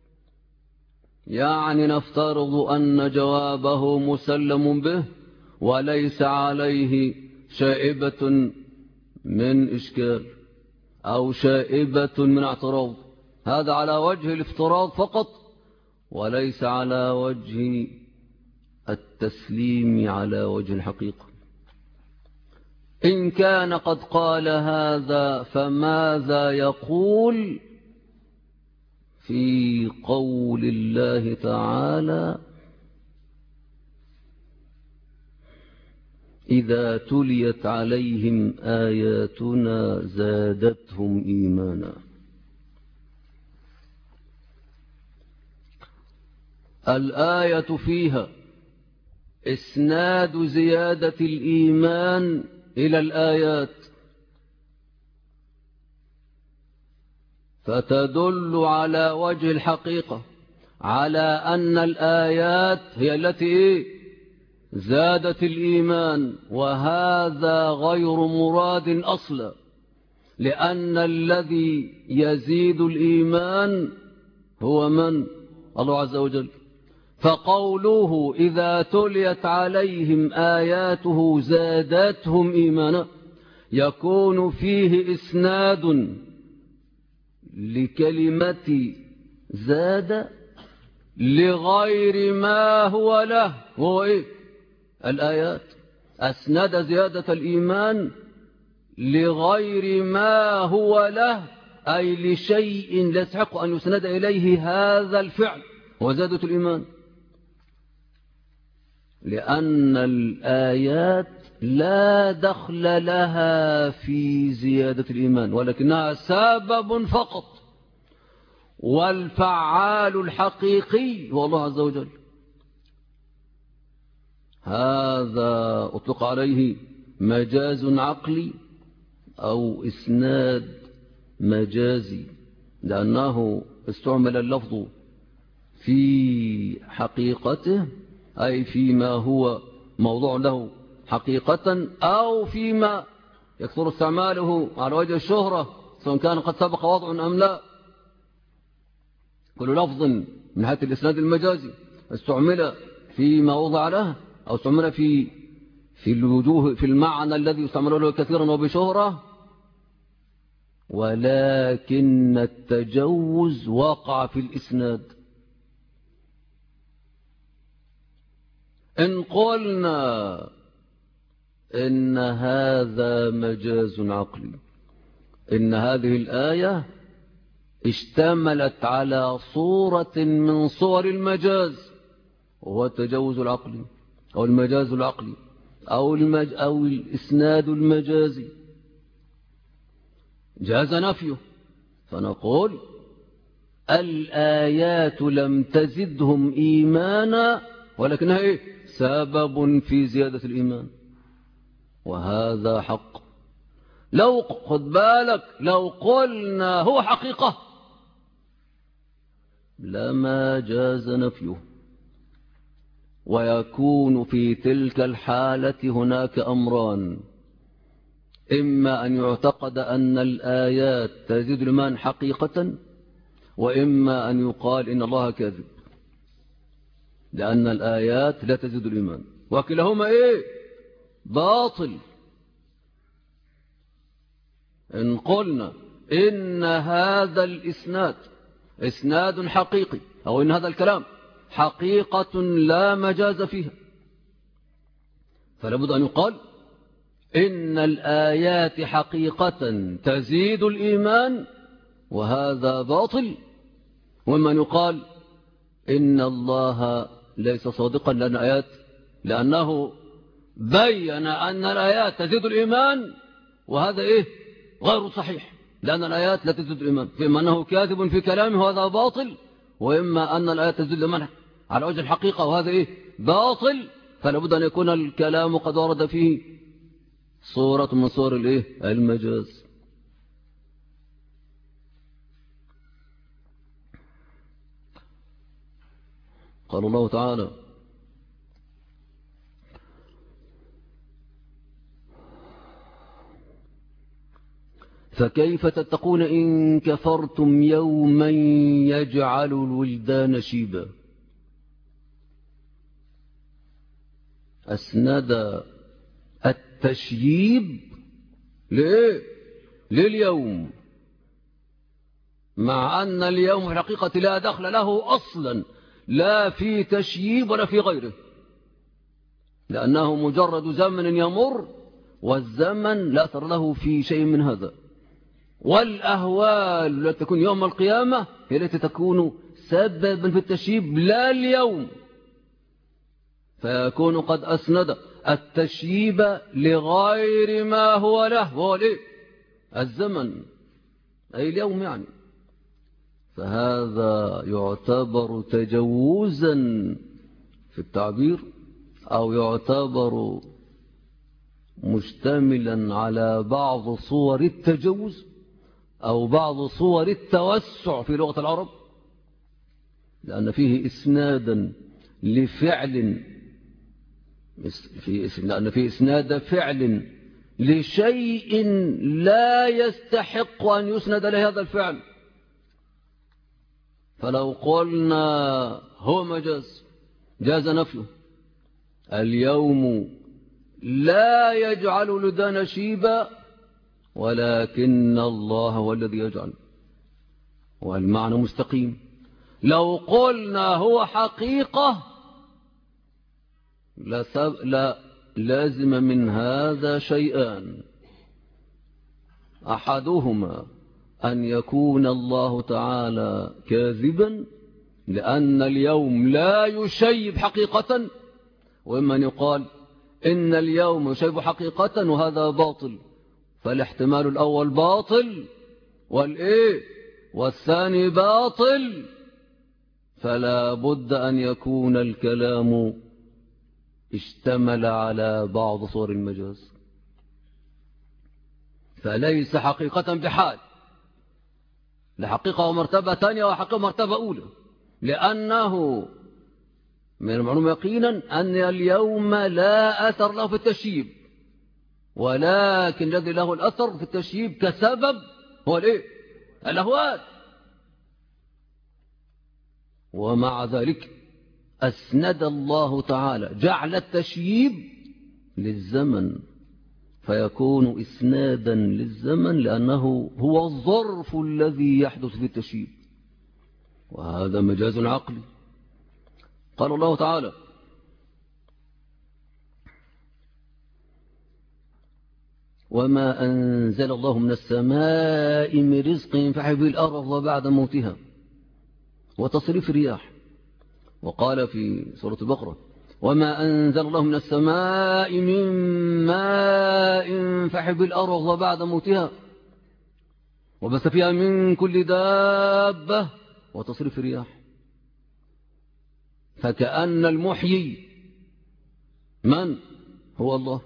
[SPEAKER 1] يعني نفترض أن جوابه مسلم به وليس عليه شائبة من إشكال أو شائبة من اعتراض، هذا على وجه الافتراض فقط وليس على وجه التسليم على وجه الحقيقة. إن كان قد قال هذا فماذا يقول في قول الله تعالى إذا تليت عليهم آياتنا زادتهم إيمانا؟ الآية فيها إسناد زيادة الإيمان إلى الآيات، فتدل على وجه الحقيقة على أن الآيات هي التي زادت الإيمان، وهذا غير مراد أصلا، لأن الذي يزيد الإيمان هو من؟ الله عز وجل. فقوله إذا تليت عليهم آياته زادتهم إيمانا يكون فيه إسناد لكلمة زاد لغير ما هو له، هو إيه؟ الآيات. أسند زيادة الإيمان لغير ما هو له، أي لشيء لا يستحق أن يسند إليه هذا الفعل وزادة الإيمان، لأن الآيات لا دخل لها في زيادة الإيمان، ولكنها سبب فقط، والفعال الحقيقي هو الله عز وجل. هذا أطلق عليه مجاز عقلي أو إسناد مجازي، لأنه استعمل اللفظ في حقيقته، أي فيما هو موضوع له حقيقة، أو فيما يكثر استعماله على وجه الشهرة، سواء كان قد سبق وضع أم لا. كل لفظ من هذا الإسناد المجازي استعمل فيما وضع له، أو استعمل في الوجوه، في المعنى الذي يستعمل له كثيرا وبشهرة، ولكن التجوز وقع في الإسناد. إن قلنا إن هذا مجاز عقلي، إن هذه الآية اشتملت على صورة من صور المجاز، وهو التجوز العقلي أو المجاز العقلي أو الإسناد المجازي، جاز نفيه، فنقول الآيات لم تزدهم إيمانا، ولكنها إيه؟ سبب في زيادة الإيمان، وهذا حق. لو خد بالك، لو قلنا هو حقيقة لما جاز نفيه، ويكون في تلك الحالة هناك أمران: إما أن يعتقد أن الآيات تزيد الإيمان حقيقة، وإما أن يقال إن الله كاذب، لأن الآيات لا تزيد الإيمان، وكلاهما إيه؟ باطل. إن قلنا إن هذا الإسناد إسناد حقيقي، أو إن هذا الكلام حقيقة لا مجاز فيها، فلابد أن يقال إن الآيات حقيقة تزيد الإيمان، وهذا باطل. ومن يقال إن الله ليس صادقا لأنه بين أن الآيات تزيد الإيمان، وهذا إيه؟ غير صحيح، لأن الآيات لا تزيد الإيمان، فإما أنه كاذب في كلامه وهذا باطل، وإما أن الآيات تزيد الإيمان على وجه الحقيقة وهذا إيه؟ باطل. فلابد أن يكون الكلام قد ورد فيه صورة من صور الإيه؟ المجاز. قال الله تعالى: فكيف تتقون إن كفرتم يوما يجعل الولدان شيبا. أسند التشييب لليوم، مع أن اليوم في الحقيقة لا دخل له أصلا، لا في تشييب ولا في غيره، لأنه مجرد زمن يمر، والزمن لا أثر له في شيء من هذا. والأهوال التي تكون يوم القيامة هي التي تكون سببا في التشييب، لا اليوم، فيكون قد أسند التشييب لغير ما هو له، وهو الزمن، أي اليوم يعني. فهذا يعتبر تجوزا في التعبير، أو يعتبر مشتملا على بعض صور التجوز أو بعض صور التوسع في لغة العرب، لأن فيه إسنادا لفعل، لأن فيه إسناد فعل لشيء لا يستحق أن يسند لهذا الفعل. فلو قلنا هو مجاز جاز نفيه. اليوم لا يجعل لدان شيبا ولكن الله هو الذي يجعل، والمعنى مستقيم. لو قلنا هو حقيقة لا لازم من هذا شيئان: أحدهما أن يكون الله تعالى كاذبا لأن اليوم لا يشيب حقيقة، وإما أن يقال إن اليوم يشيب حقيقة وهذا باطل، فالاحتمال الأول باطل والثاني باطل، فلا بد أن يكون الكلام اشتمل على بعض صور المجاز، فليس حقيقة بحال، لحقيقة ومرتبة ثانية وحقيقة ومرتبة أولى، لأنه من المعلوم يقينا أن اليوم لا أثر له في التشييب، ولكن الذي له الأثر في التشييب كسبب هو الأهوال. ومع ذلك أسند الله تعالى جعل التشييب للزمن، فيكون إسنادا للزمن لأنه هو الظرف الذي يحدث في التشييب، وهذا مجاز عقلي. قال الله تعالى: وما أنزل الله من السماء من رزق فأحيا به الأرض بعد موتها وتصريف الرياح. وقال في سورة البقرة: وما أنزل الله من السماء من ماء فأحيا به الأرض بعد موتها وبث فيها من كل دابة وتصريف الرياح. فكأن المحيي من هو الله.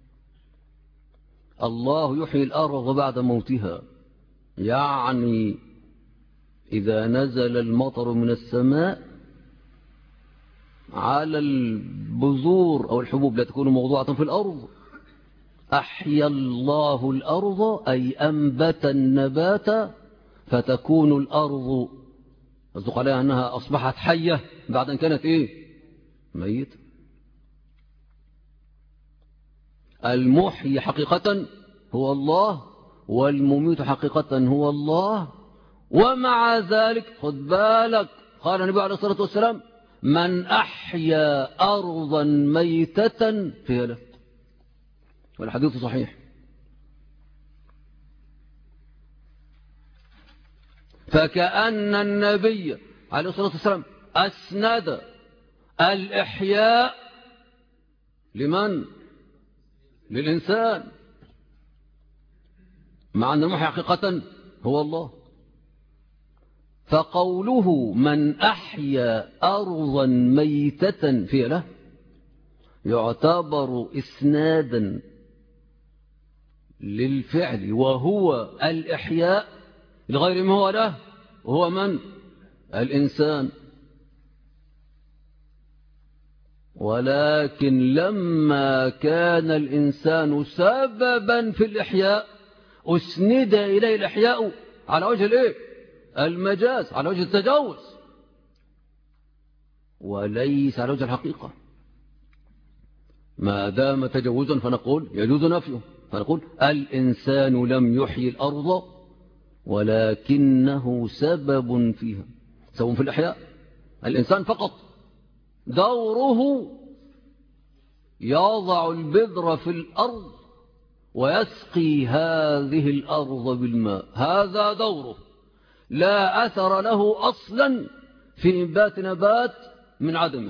[SPEAKER 1] الله يحيي الأرض بعد موتها، يعني إذا نزل المطر من السماء على البذور أو الحبوب لا تكون موضوعة في الأرض، أحيا الله الأرض أي أنبت النبات، فتكون الأرض أصدق عليها أنها أصبحت حية بعد أن كانت ميت. المحيي حقيقة هو الله، والمميت حقيقة هو الله. ومع ذلك خد بالك، قال النبي عليه الصلاة والسلام: من أحيا أرضا ميتة فيها له، والحديث صحيح. فكأن النبي عليه الصلاة والسلام أسند الإحياء لمن؟ للإنسان، مع أن المحيي حقيقة هو الله. فقوله من أحيا أرضا ميتة فيها له يعتبر إسنادا للفعل وهو الإحياء لغير ما هو له، وهو من؟ الإنسان. ولكن لما كان الإنسان سببا في الإحياء أسند إليه الإحياء على وجه المجاز، على وجه التجاوز، وليس على وجه الحقيقة. ما دام تجوزا فنقول يجوز نفيه، فنقول الإنسان لم يحيي الأرض ولكنه سبب فيها، سبب في الإحياء. الإنسان فقط دوره يضع البذر في الأرض ويسقي هذه الأرض بالماء، هذا دوره، لا أثر له أصلا في إنبات نبات من عدمه،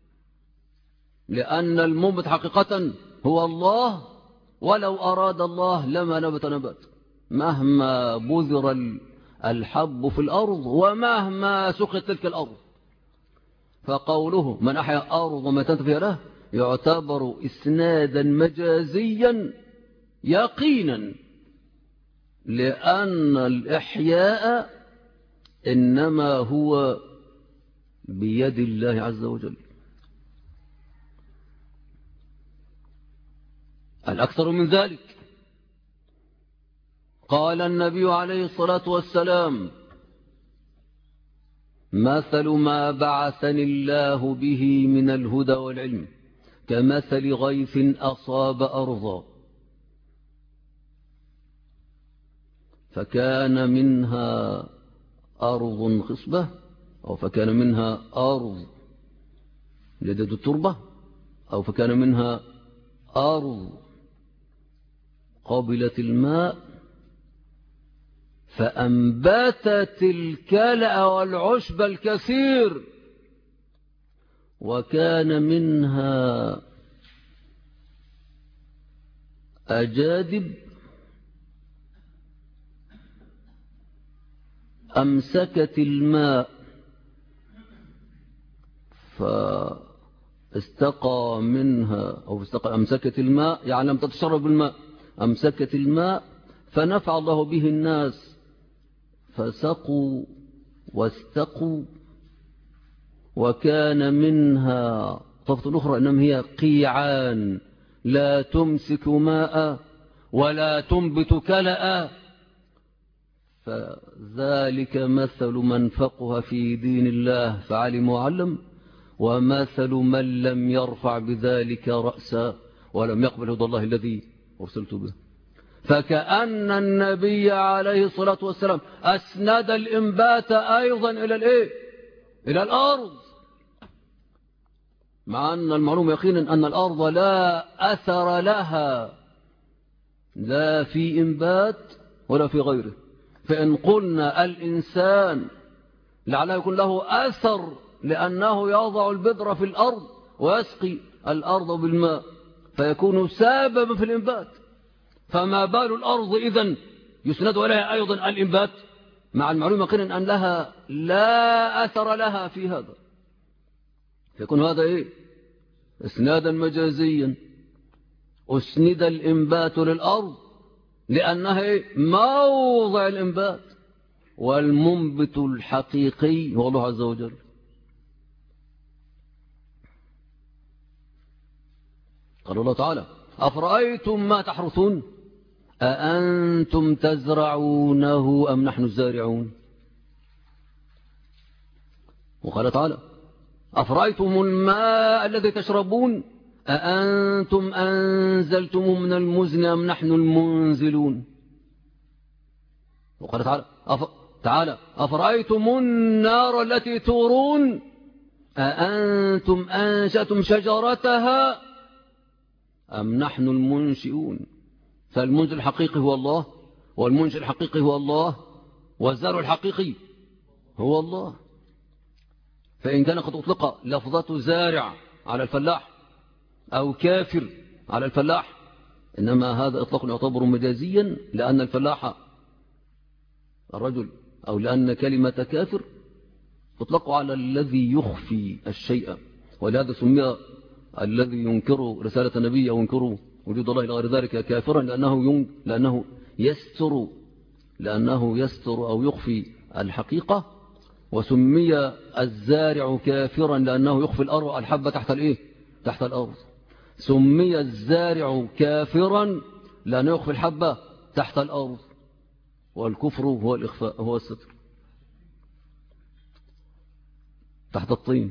[SPEAKER 1] لأن المنبت حقيقة هو الله، ولو أراد الله لما نبت نبات، مهما بذر الحب في الأرض ومهما سقت تلك الأرض. فقوله من أحيا أرض ما تنتفي له يعتبر إسنادا مجازيا يقينا، لأن الإحياء إنما هو بيد الله عز وجل. الأكثر من ذلك قال النبي عليه الصلاة والسلام: مثل ما بعثني الله به من الهدى والعلم كمثل غيث أصاب أرضا فكان منها أرض خصبة، أو فكان منها أرض جدد التربة، أو فكان منها أرض قبلت الماء فأنبتت الكلأ والعشب الكثير، وكان منها أجادب أمسكت الماء فاستقى منها، أو أمسكت الماء يعني لم تتشرب الماء، أمسكت الماء فنفع الله به الناس فسقوا واستقوا. وكان منها طفة أخرى إنما هي قيعان لا تمسك ماء ولا تنبت كلأ، فذلك مثل من فقه في دين الله فعلم وعلم، ومثل من لم يرفع بذلك رأسا ولم يقبل هدى الله الذي أرسلت به. فكأن النبي عليه الصلاة والسلام أسند الإنبات أيضا إلى الأرض، مع أن المعلوم يقينا أن الأرض لا أثر لها لا في إنبات ولا في غيره. فإن قلنا الإنسان لعله يكون له أثر لأنه يضع البذر في الأرض ويسقي الأرض بالماء فيكون سببا في الإنبات، فما بال الأرض إذن يسند إليها أيضا الإنبات، مع المعلومة يقينا أن لها لا أثر لها في هذا، يكون هذا إسنادا مجازيا. أسند الإنبات للأرض لأنها موضع الإنبات، والمنبت الحقيقي هو الله عز وجل. قال الله تعالى: أفرأيتم ما تحرثون أأنتم تزرعونه أم نحن الزارعون. وقال تعالى: أفرأيتم الماء الذي تشربون أأنتم أنزلتم من المزن أم نحن المنزلون. وقال تعالى: أفرأيتم النار التي تورون أأنتم أنشأتم شجرتها أم نحن المنشئون. فالمنشئ الحقيقي هو الله، والمنشئ الحقيقي هو الله، والزارع الحقيقي هو الله. فإن كان قد أطلق لفظة زارع على الفلاح أو كافر على الفلاح، إنما هذا إطلاق يعتبر مجازيا، لأن الفلاح الرجل، أو لأن كلمة كافر تطلق على الذي يخفي الشيء، ولهذا سمي الذي ينكر رسالة النبي أو ينكر وجود الله إلى غير ذلك كافرا، لأنه يستر أو يخفي الحقيقة. وسمي الزارع كافرا لأنه يخفي الحبة تحت الأرض. سمي الزارع كافرا لأنه يخفي الحبة تحت الأرض. والكفر هو الإخفاء، هو الستر تحت الطين.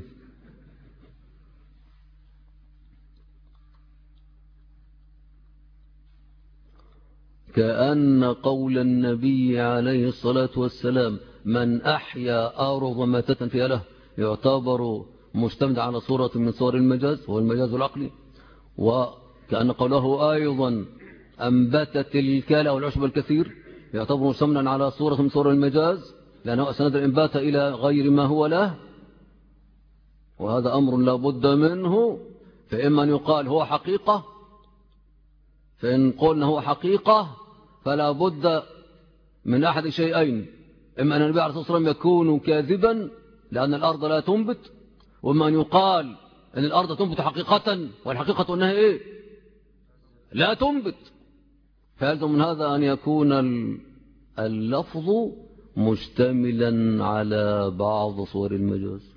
[SPEAKER 1] كأن قول النبي عليه الصلاة والسلام: من أحيا أرض ماتة فيها له، يعتبر مستند على صورة من صور المجاز، هو المجاز العقلي. وكأن قوله أيضا: أنبتت الكلى والعشب الكثير، يعتبر مستمدا على صورة من صور المجاز، لأنه أسند الإنبات إلى غير ما هو له، وهذا أمر لا بد منه. فإما أن يقال هو حقيقة، فإن قلنا هو حقيقة فلا بد من أحد شيئين: إما أن النبي عليه الصلاة والسلام يكون كاذبا لأن الأرض لا تنبت، وإما أن يقال أن الأرض تنبت حقيقة، والحقيقة أنها إيه؟ لا تنبت. فيلزم من هذا أن يكون اللفظ مشتملا على بعض صور المجاز.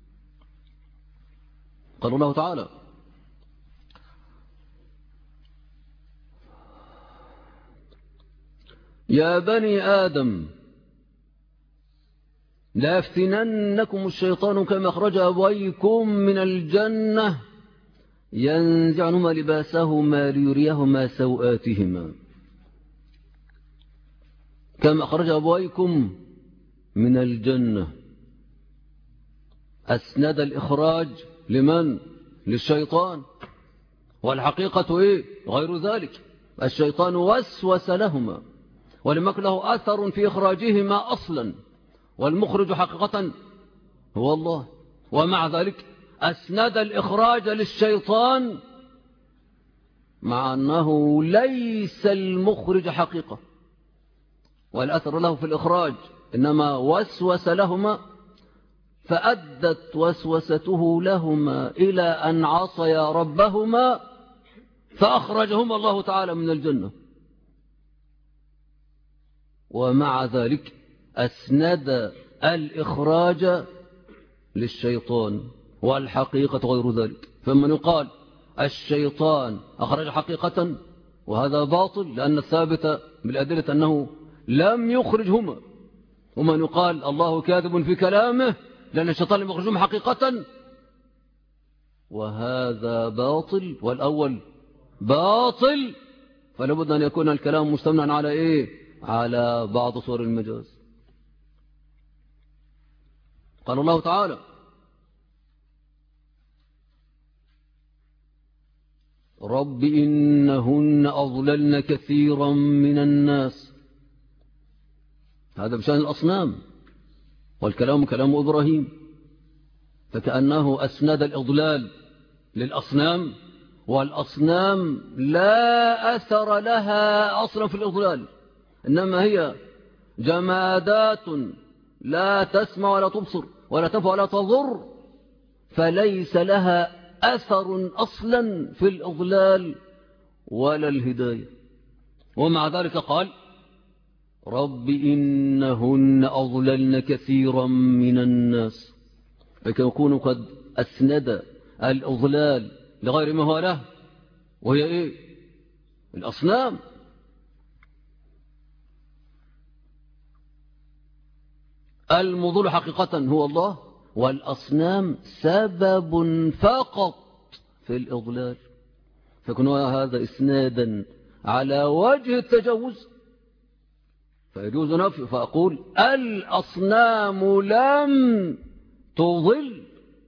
[SPEAKER 1] قال الله تعالى: يا بني آدم لا يفتننكم الشيطان كما أخرج أبويكم من الجنة ينزع عنهما لباسهما ليريهما سوآتهما. كما أخرج أبويكم من الجنة، أسند الإخراج لمن؟ للشيطان. والحقيقة إيه؟ غير ذلك. الشيطان وسوس لهما ولم يكن له أثر في إخراجهما أصلا، والمخرج حقيقة هو الله. ومع ذلك أسند الإخراج للشيطان مع أنه ليس المخرج حقيقة والأثر له في الإخراج، إنما وسوس لهما، فأدت وسوسته لهما إلى أن عصيا ربهما فأخرجهما الله تعالى من الجنة. ومع ذلك أسند الإخراج للشيطان، والحقيقة غير ذلك. فمن يقال الشيطان أخرج حقيقة وهذا باطل، لأن الثابت بالأدلة أنه لم يخرجهما. ومن يقال الله كاذب في كلامه لأن الشيطان لم يخرجهما حقيقة، وهذا باطل، والأول باطل. فلابد أن يكون الكلام مستمعا على إيه؟ على بعض صور المجاز. قال الله تعالى: رب إنهن أضللن كثيرا من الناس. هذا بشأن الأصنام، والكلام كلام إبراهيم، فكأنه أسند الإضلال للأصنام، والأصنام لا أثر لها أصلا في الإضلال، إنما هي جمادات لا تسمع ولا تبصر ولا تنفع ولا تضر، فليس لها أثر أصلا في الإضلال ولا الهداية. ومع ذلك قال: رب إنهن أضللن كثيرا من الناس. فيكون قد أسند الإضلال لغير ما هو له، وهي إيه؟ الأصنام. المضل حقيقة هو الله، والأصنام سبب فقط في الإضلال. فيكون هذا إسنادا على وجه التجوز، فيجوز نفي، فأقول الأصنام لم تضل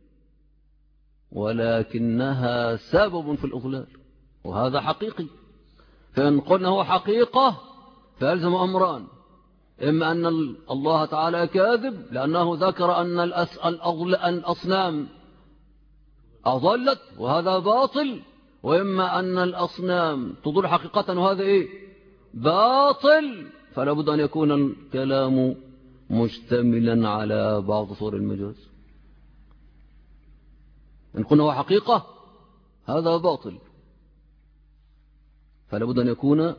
[SPEAKER 1] ولكنها سبب في الإضلال، وهذا حقيقي. فإن قلنا هو حقيقة فيلزم أمران: إما أن الله تعالى كاذب لأنه ذكر أن الأصنام أضلت وهذا باطل، وإما أن الأصنام تضل حقيقة وهذا إيه؟ باطل. فلا بد أن يكون الكلام مشتملا على بعض صور المجاز. إن قلنا هو حقيقة هذا باطل، فلا بد أن يكون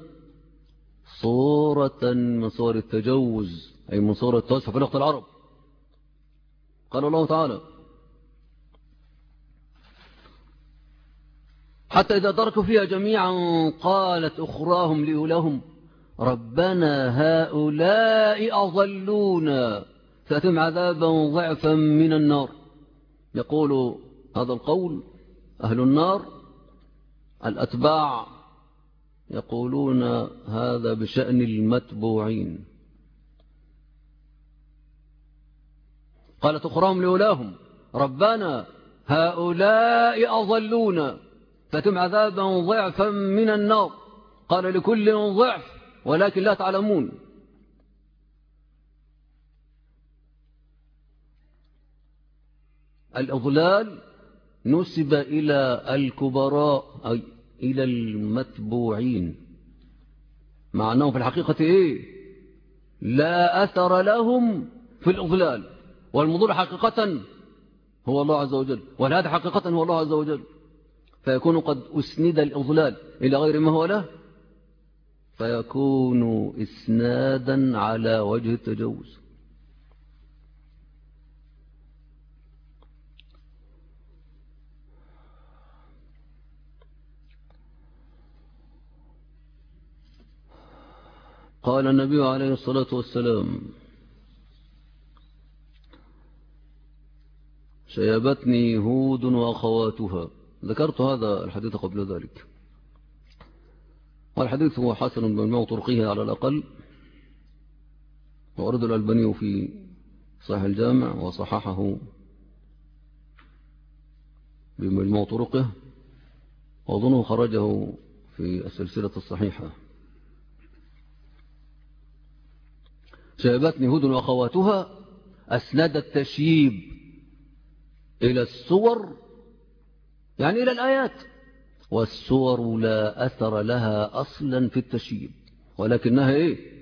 [SPEAKER 1] صورة من صور التجوز، أي من صور التوسع في لغة العرب. قال الله تعالى: حتى إذا تركوا فيها جميعا قالت أخراهم لأولهم ربنا هؤلاء أضلونا فأتم عذابا ضعفا من النار. يقول هذا القول أهل النار، الأتباع يقولون هذا بشأن المتبوعين. قالت أخراهم لأولاهم ربنا هؤلاء أضلونا فأتم عذابا ضعفا من النار. قال لكل ضعف ولكن لا تعلمون. الإضلال نسب إلى الكبراء أي إلى المتبوعين، مع أنهم في الحقيقة إيه؟ لا أثر لهم في الإضلال، والمضل حقيقة هو الله عز وجل، والهادي حقيقة هو الله عز وجل، فيكون قد أسند الإضلال إلى غير ما هو له، فيكون إسنادا على وجه التجوز. قال النبي عليه الصلاة والسلام: شيبتني هود وأخواتها. ذكرت هذا الحديث قبل ذلك، والحديث هو حسن بمجموع طرقه على الأقل، وأرد الألباني في صحيح الجامع وصححه بمجموع طرقه، وأظنه خرجه في السلسلة الصحيحة. شيبتني هود وأخواتها أسند التشييب إلى السور، يعني إلى الآيات، والسور لا أثر لها أصلا في التشييب، ولكنها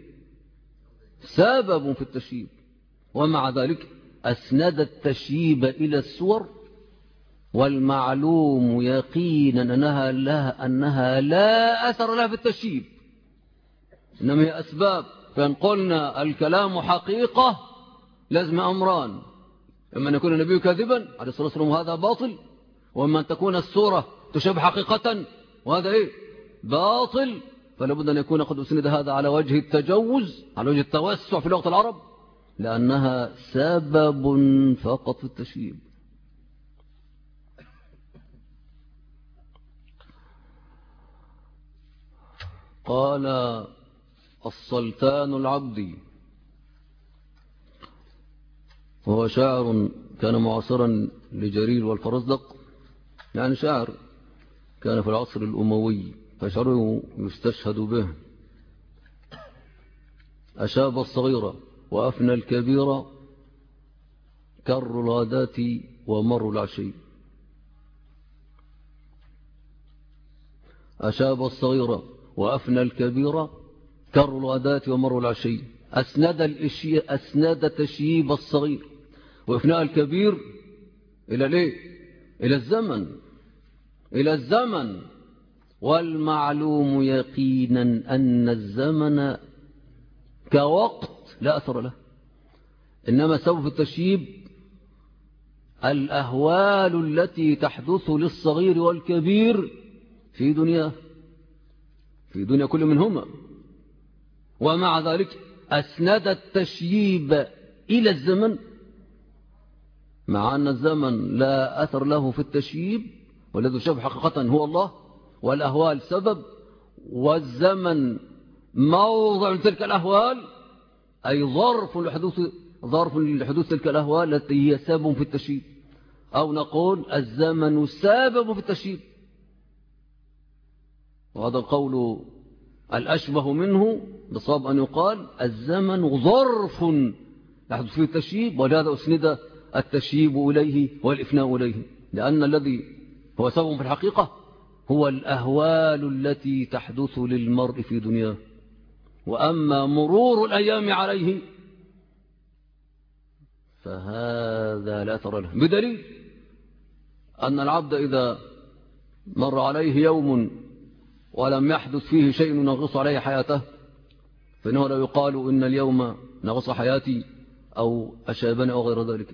[SPEAKER 1] سبب في التشييب. ومع ذلك أسند التشييب إلى السور، والمعلوم يقينا أنها لا أثر لها في التشييب، إنما هي أسباب. فإن قلنا الكلام حقيقة لازم أمران: إما أن يكون النبي كاذبا عليه الصلاة والسلام وهذا باطل، وإما أن تكون السورة تشبه حقيقة وهذا باطل. فلابد أن يكون قد أسند هذا على وجه التجوز، على وجه التوسع في لغة العرب، لأنها سبب فقط في التشييب. قال السلطان العبدي، وهو شاعر كان معاصرا لجرير والفرزدق، يعني شاعر كان في العصر الأموي، فشعره يستشهد به: أشاب الصغيرة وأفنى الكبيرة، كر الغداة ومر العشي. أشاب الصغيرة وأفنى الكبيرة، كر الغداة ومر العشي. أسند تشييب الصغير وإفناء الكبير إلى الزمن، إلى الزمن. والمعلوم يقينا أن الزمن كوقت لا أثر له، إنما سبب في التشييب الأهوال التي تحدث للصغير والكبير في دنيا كل منهما. ومع ذلك أسند التشييب إلى الزمن، مع أن الزمن لا أثر له في التشييب، والذي شبه حقيقة هو الله، والأهوال سبب، والزمن موضع تلك الأهوال، أي ظرف لحدوث تلك الأهوال التي هي سبب في التشييب، أو نقول الزمن سبب في التشييب. وهذا القول الأشبه منه بصواب أن يقال الزمن ظرف يحدث فيه التشييب، ولهذا أسند التشييب إليه والإفناء إليه، لأن الذي هو سبب في الحقيقة هو الأهوال التي تحدث للمرء في دنياه. وأما مرور الأيام عليه فهذا لا ترى له، بدليل أن العبد إذا مر عليه يوم ولم يحدث فيه شيء ينغص عليه حياته، فإنه لا يقال إن اليوم نغص حياتي أو أشابني أو غير ذلك.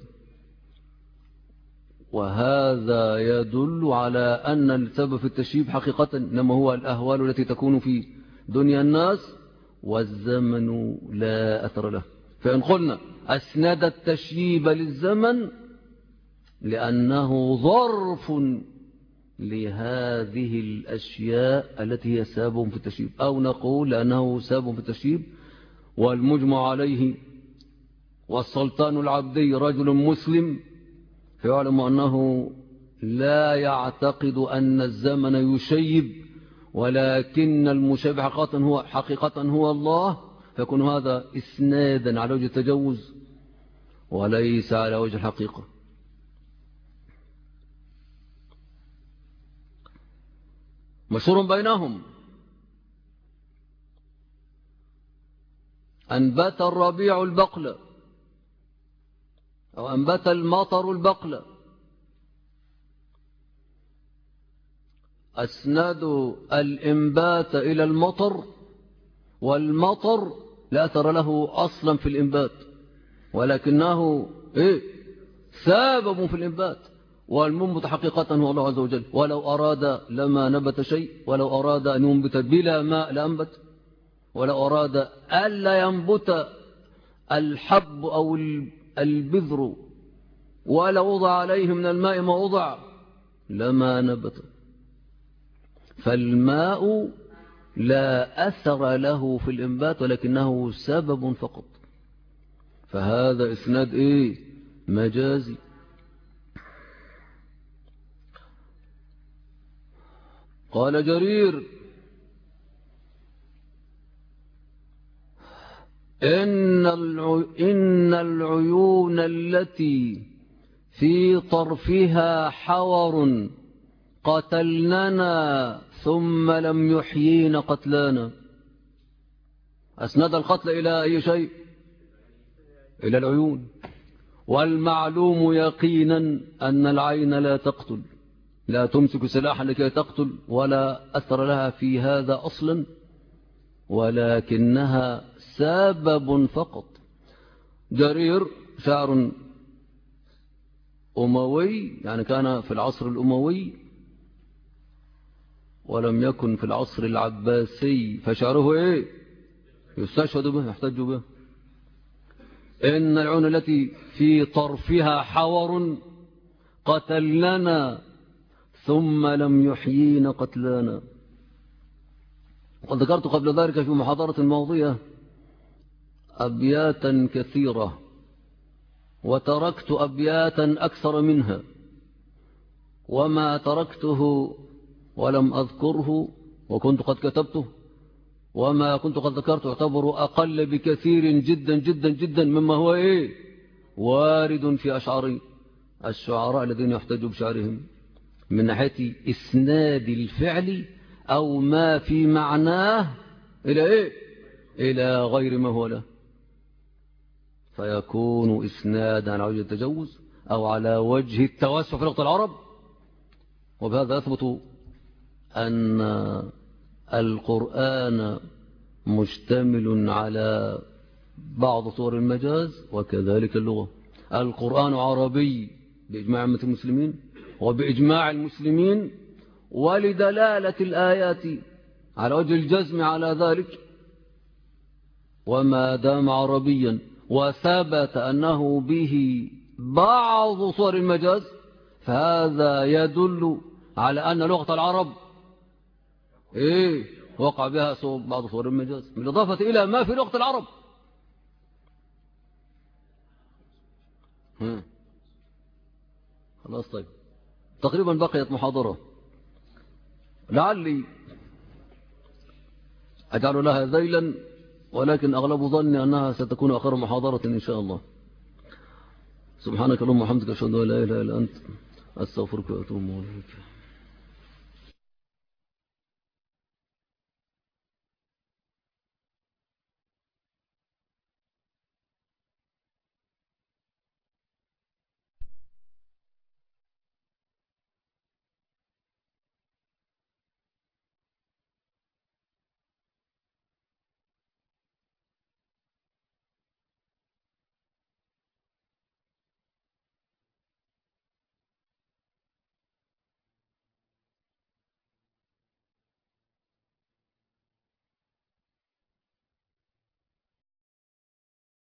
[SPEAKER 1] وهذا يدل على أن السبب في التشييب حقيقة إنما هو الأهوال التي تكون في دنيا الناس، والزمن لا أثر له. فإن قلنا أسند التشييب للزمن لأنه ظرف لهذه الأشياء التي هي سبب في التشييب، أو نقول لأنه سبب في التشييب. والمجمع عليه والسلطان العبدي رجل مسلم، فيعلم أنه لا يعتقد أن الزمن يشيب، ولكن المشابه حقيقة هو الله، فيكون هذا إسنادا على وجه التجوز وليس على وجه الحقيقة. مشهور بينهم: أنبت الربيع البقلة، أو أنبت المطر البقلة، أسندوا الإنبات إلى المطر، والمطر لا ترى له أصلا في الإنبات، ولكنه سبب في الإنبات، والمنبت حقيقة هو الله عز وجل. ولو أراد لما نبت شيء، ولو أراد أن ينبت بلا ماء لأنبت، ولو أراد ألا ينبت الحب أو البذر ولا وضع عليه من الماء ما وضع لما نبت. فالماء لا أثر له في الإنبات، ولكنه سبب فقط. فهذا إسناد مجازي. قال جرير: إن العيون التي في طرفها حور قتلننا ثم لم يحيين قتلانا. أسند القتل إلى أي شيء؟ إلى العيون. والمعلوم يقينا أن العين لا تقتل، لا تمسك سلاحا لكي تقتل، ولا أثر لها في هذا أصلا، ولكنها سبب فقط. جرير شاعر أموي، يعني كان في العصر الأموي ولم يكن في العصر العباسي، فشعره يستشهد به، يحتج به. إن العيون التي في طرفها حور قتلنا ثم لم يحيين قتلانا. وقد ذكرت قبل ذلك في محاضرة الماضية أبياتا كثيرة، وتركت أبياتا أكثر منها، وما تركته ولم أذكره وكنت قد كتبته، وما كنت قد ذكرت اعتبر أقل بكثير جدا جدا جدا مما هو وارد في أشعار الشعراء الذين يحتجوا بشعرهم من ناحية إسناد الفعل أو ما في معناه إلى إلى غير ما هو له، فيكون إسنادا على وجه التجوز أو على وجه التوسع في لغة العرب. وبهذا يثبت أن القرآن مشتمل على بعض صور المجاز، وكذلك اللغة. القرآن عربي بإجماع عامة المسلمين وبإجماع المسلمين، ولدلالة الآيات على وجه الجزم على ذلك. وما دام عربيا وثبت أنه به بعض صور المجاز، فهذا يدل على أن لغة العرب وقع بها بعض صور المجاز، بالإضافة إلى ما في لغة العرب. خلاص، طيب، تقريبا بقيت محاضرة، لعلي أجعل لها ذيلا، ولكن أغلب ظني أنها ستكون آخر محاضرة إن شاء الله. سبحانك اللهم وبحمدك، أشهد أن لا إله إلا أنت، أستغفرك وأتوب إليك.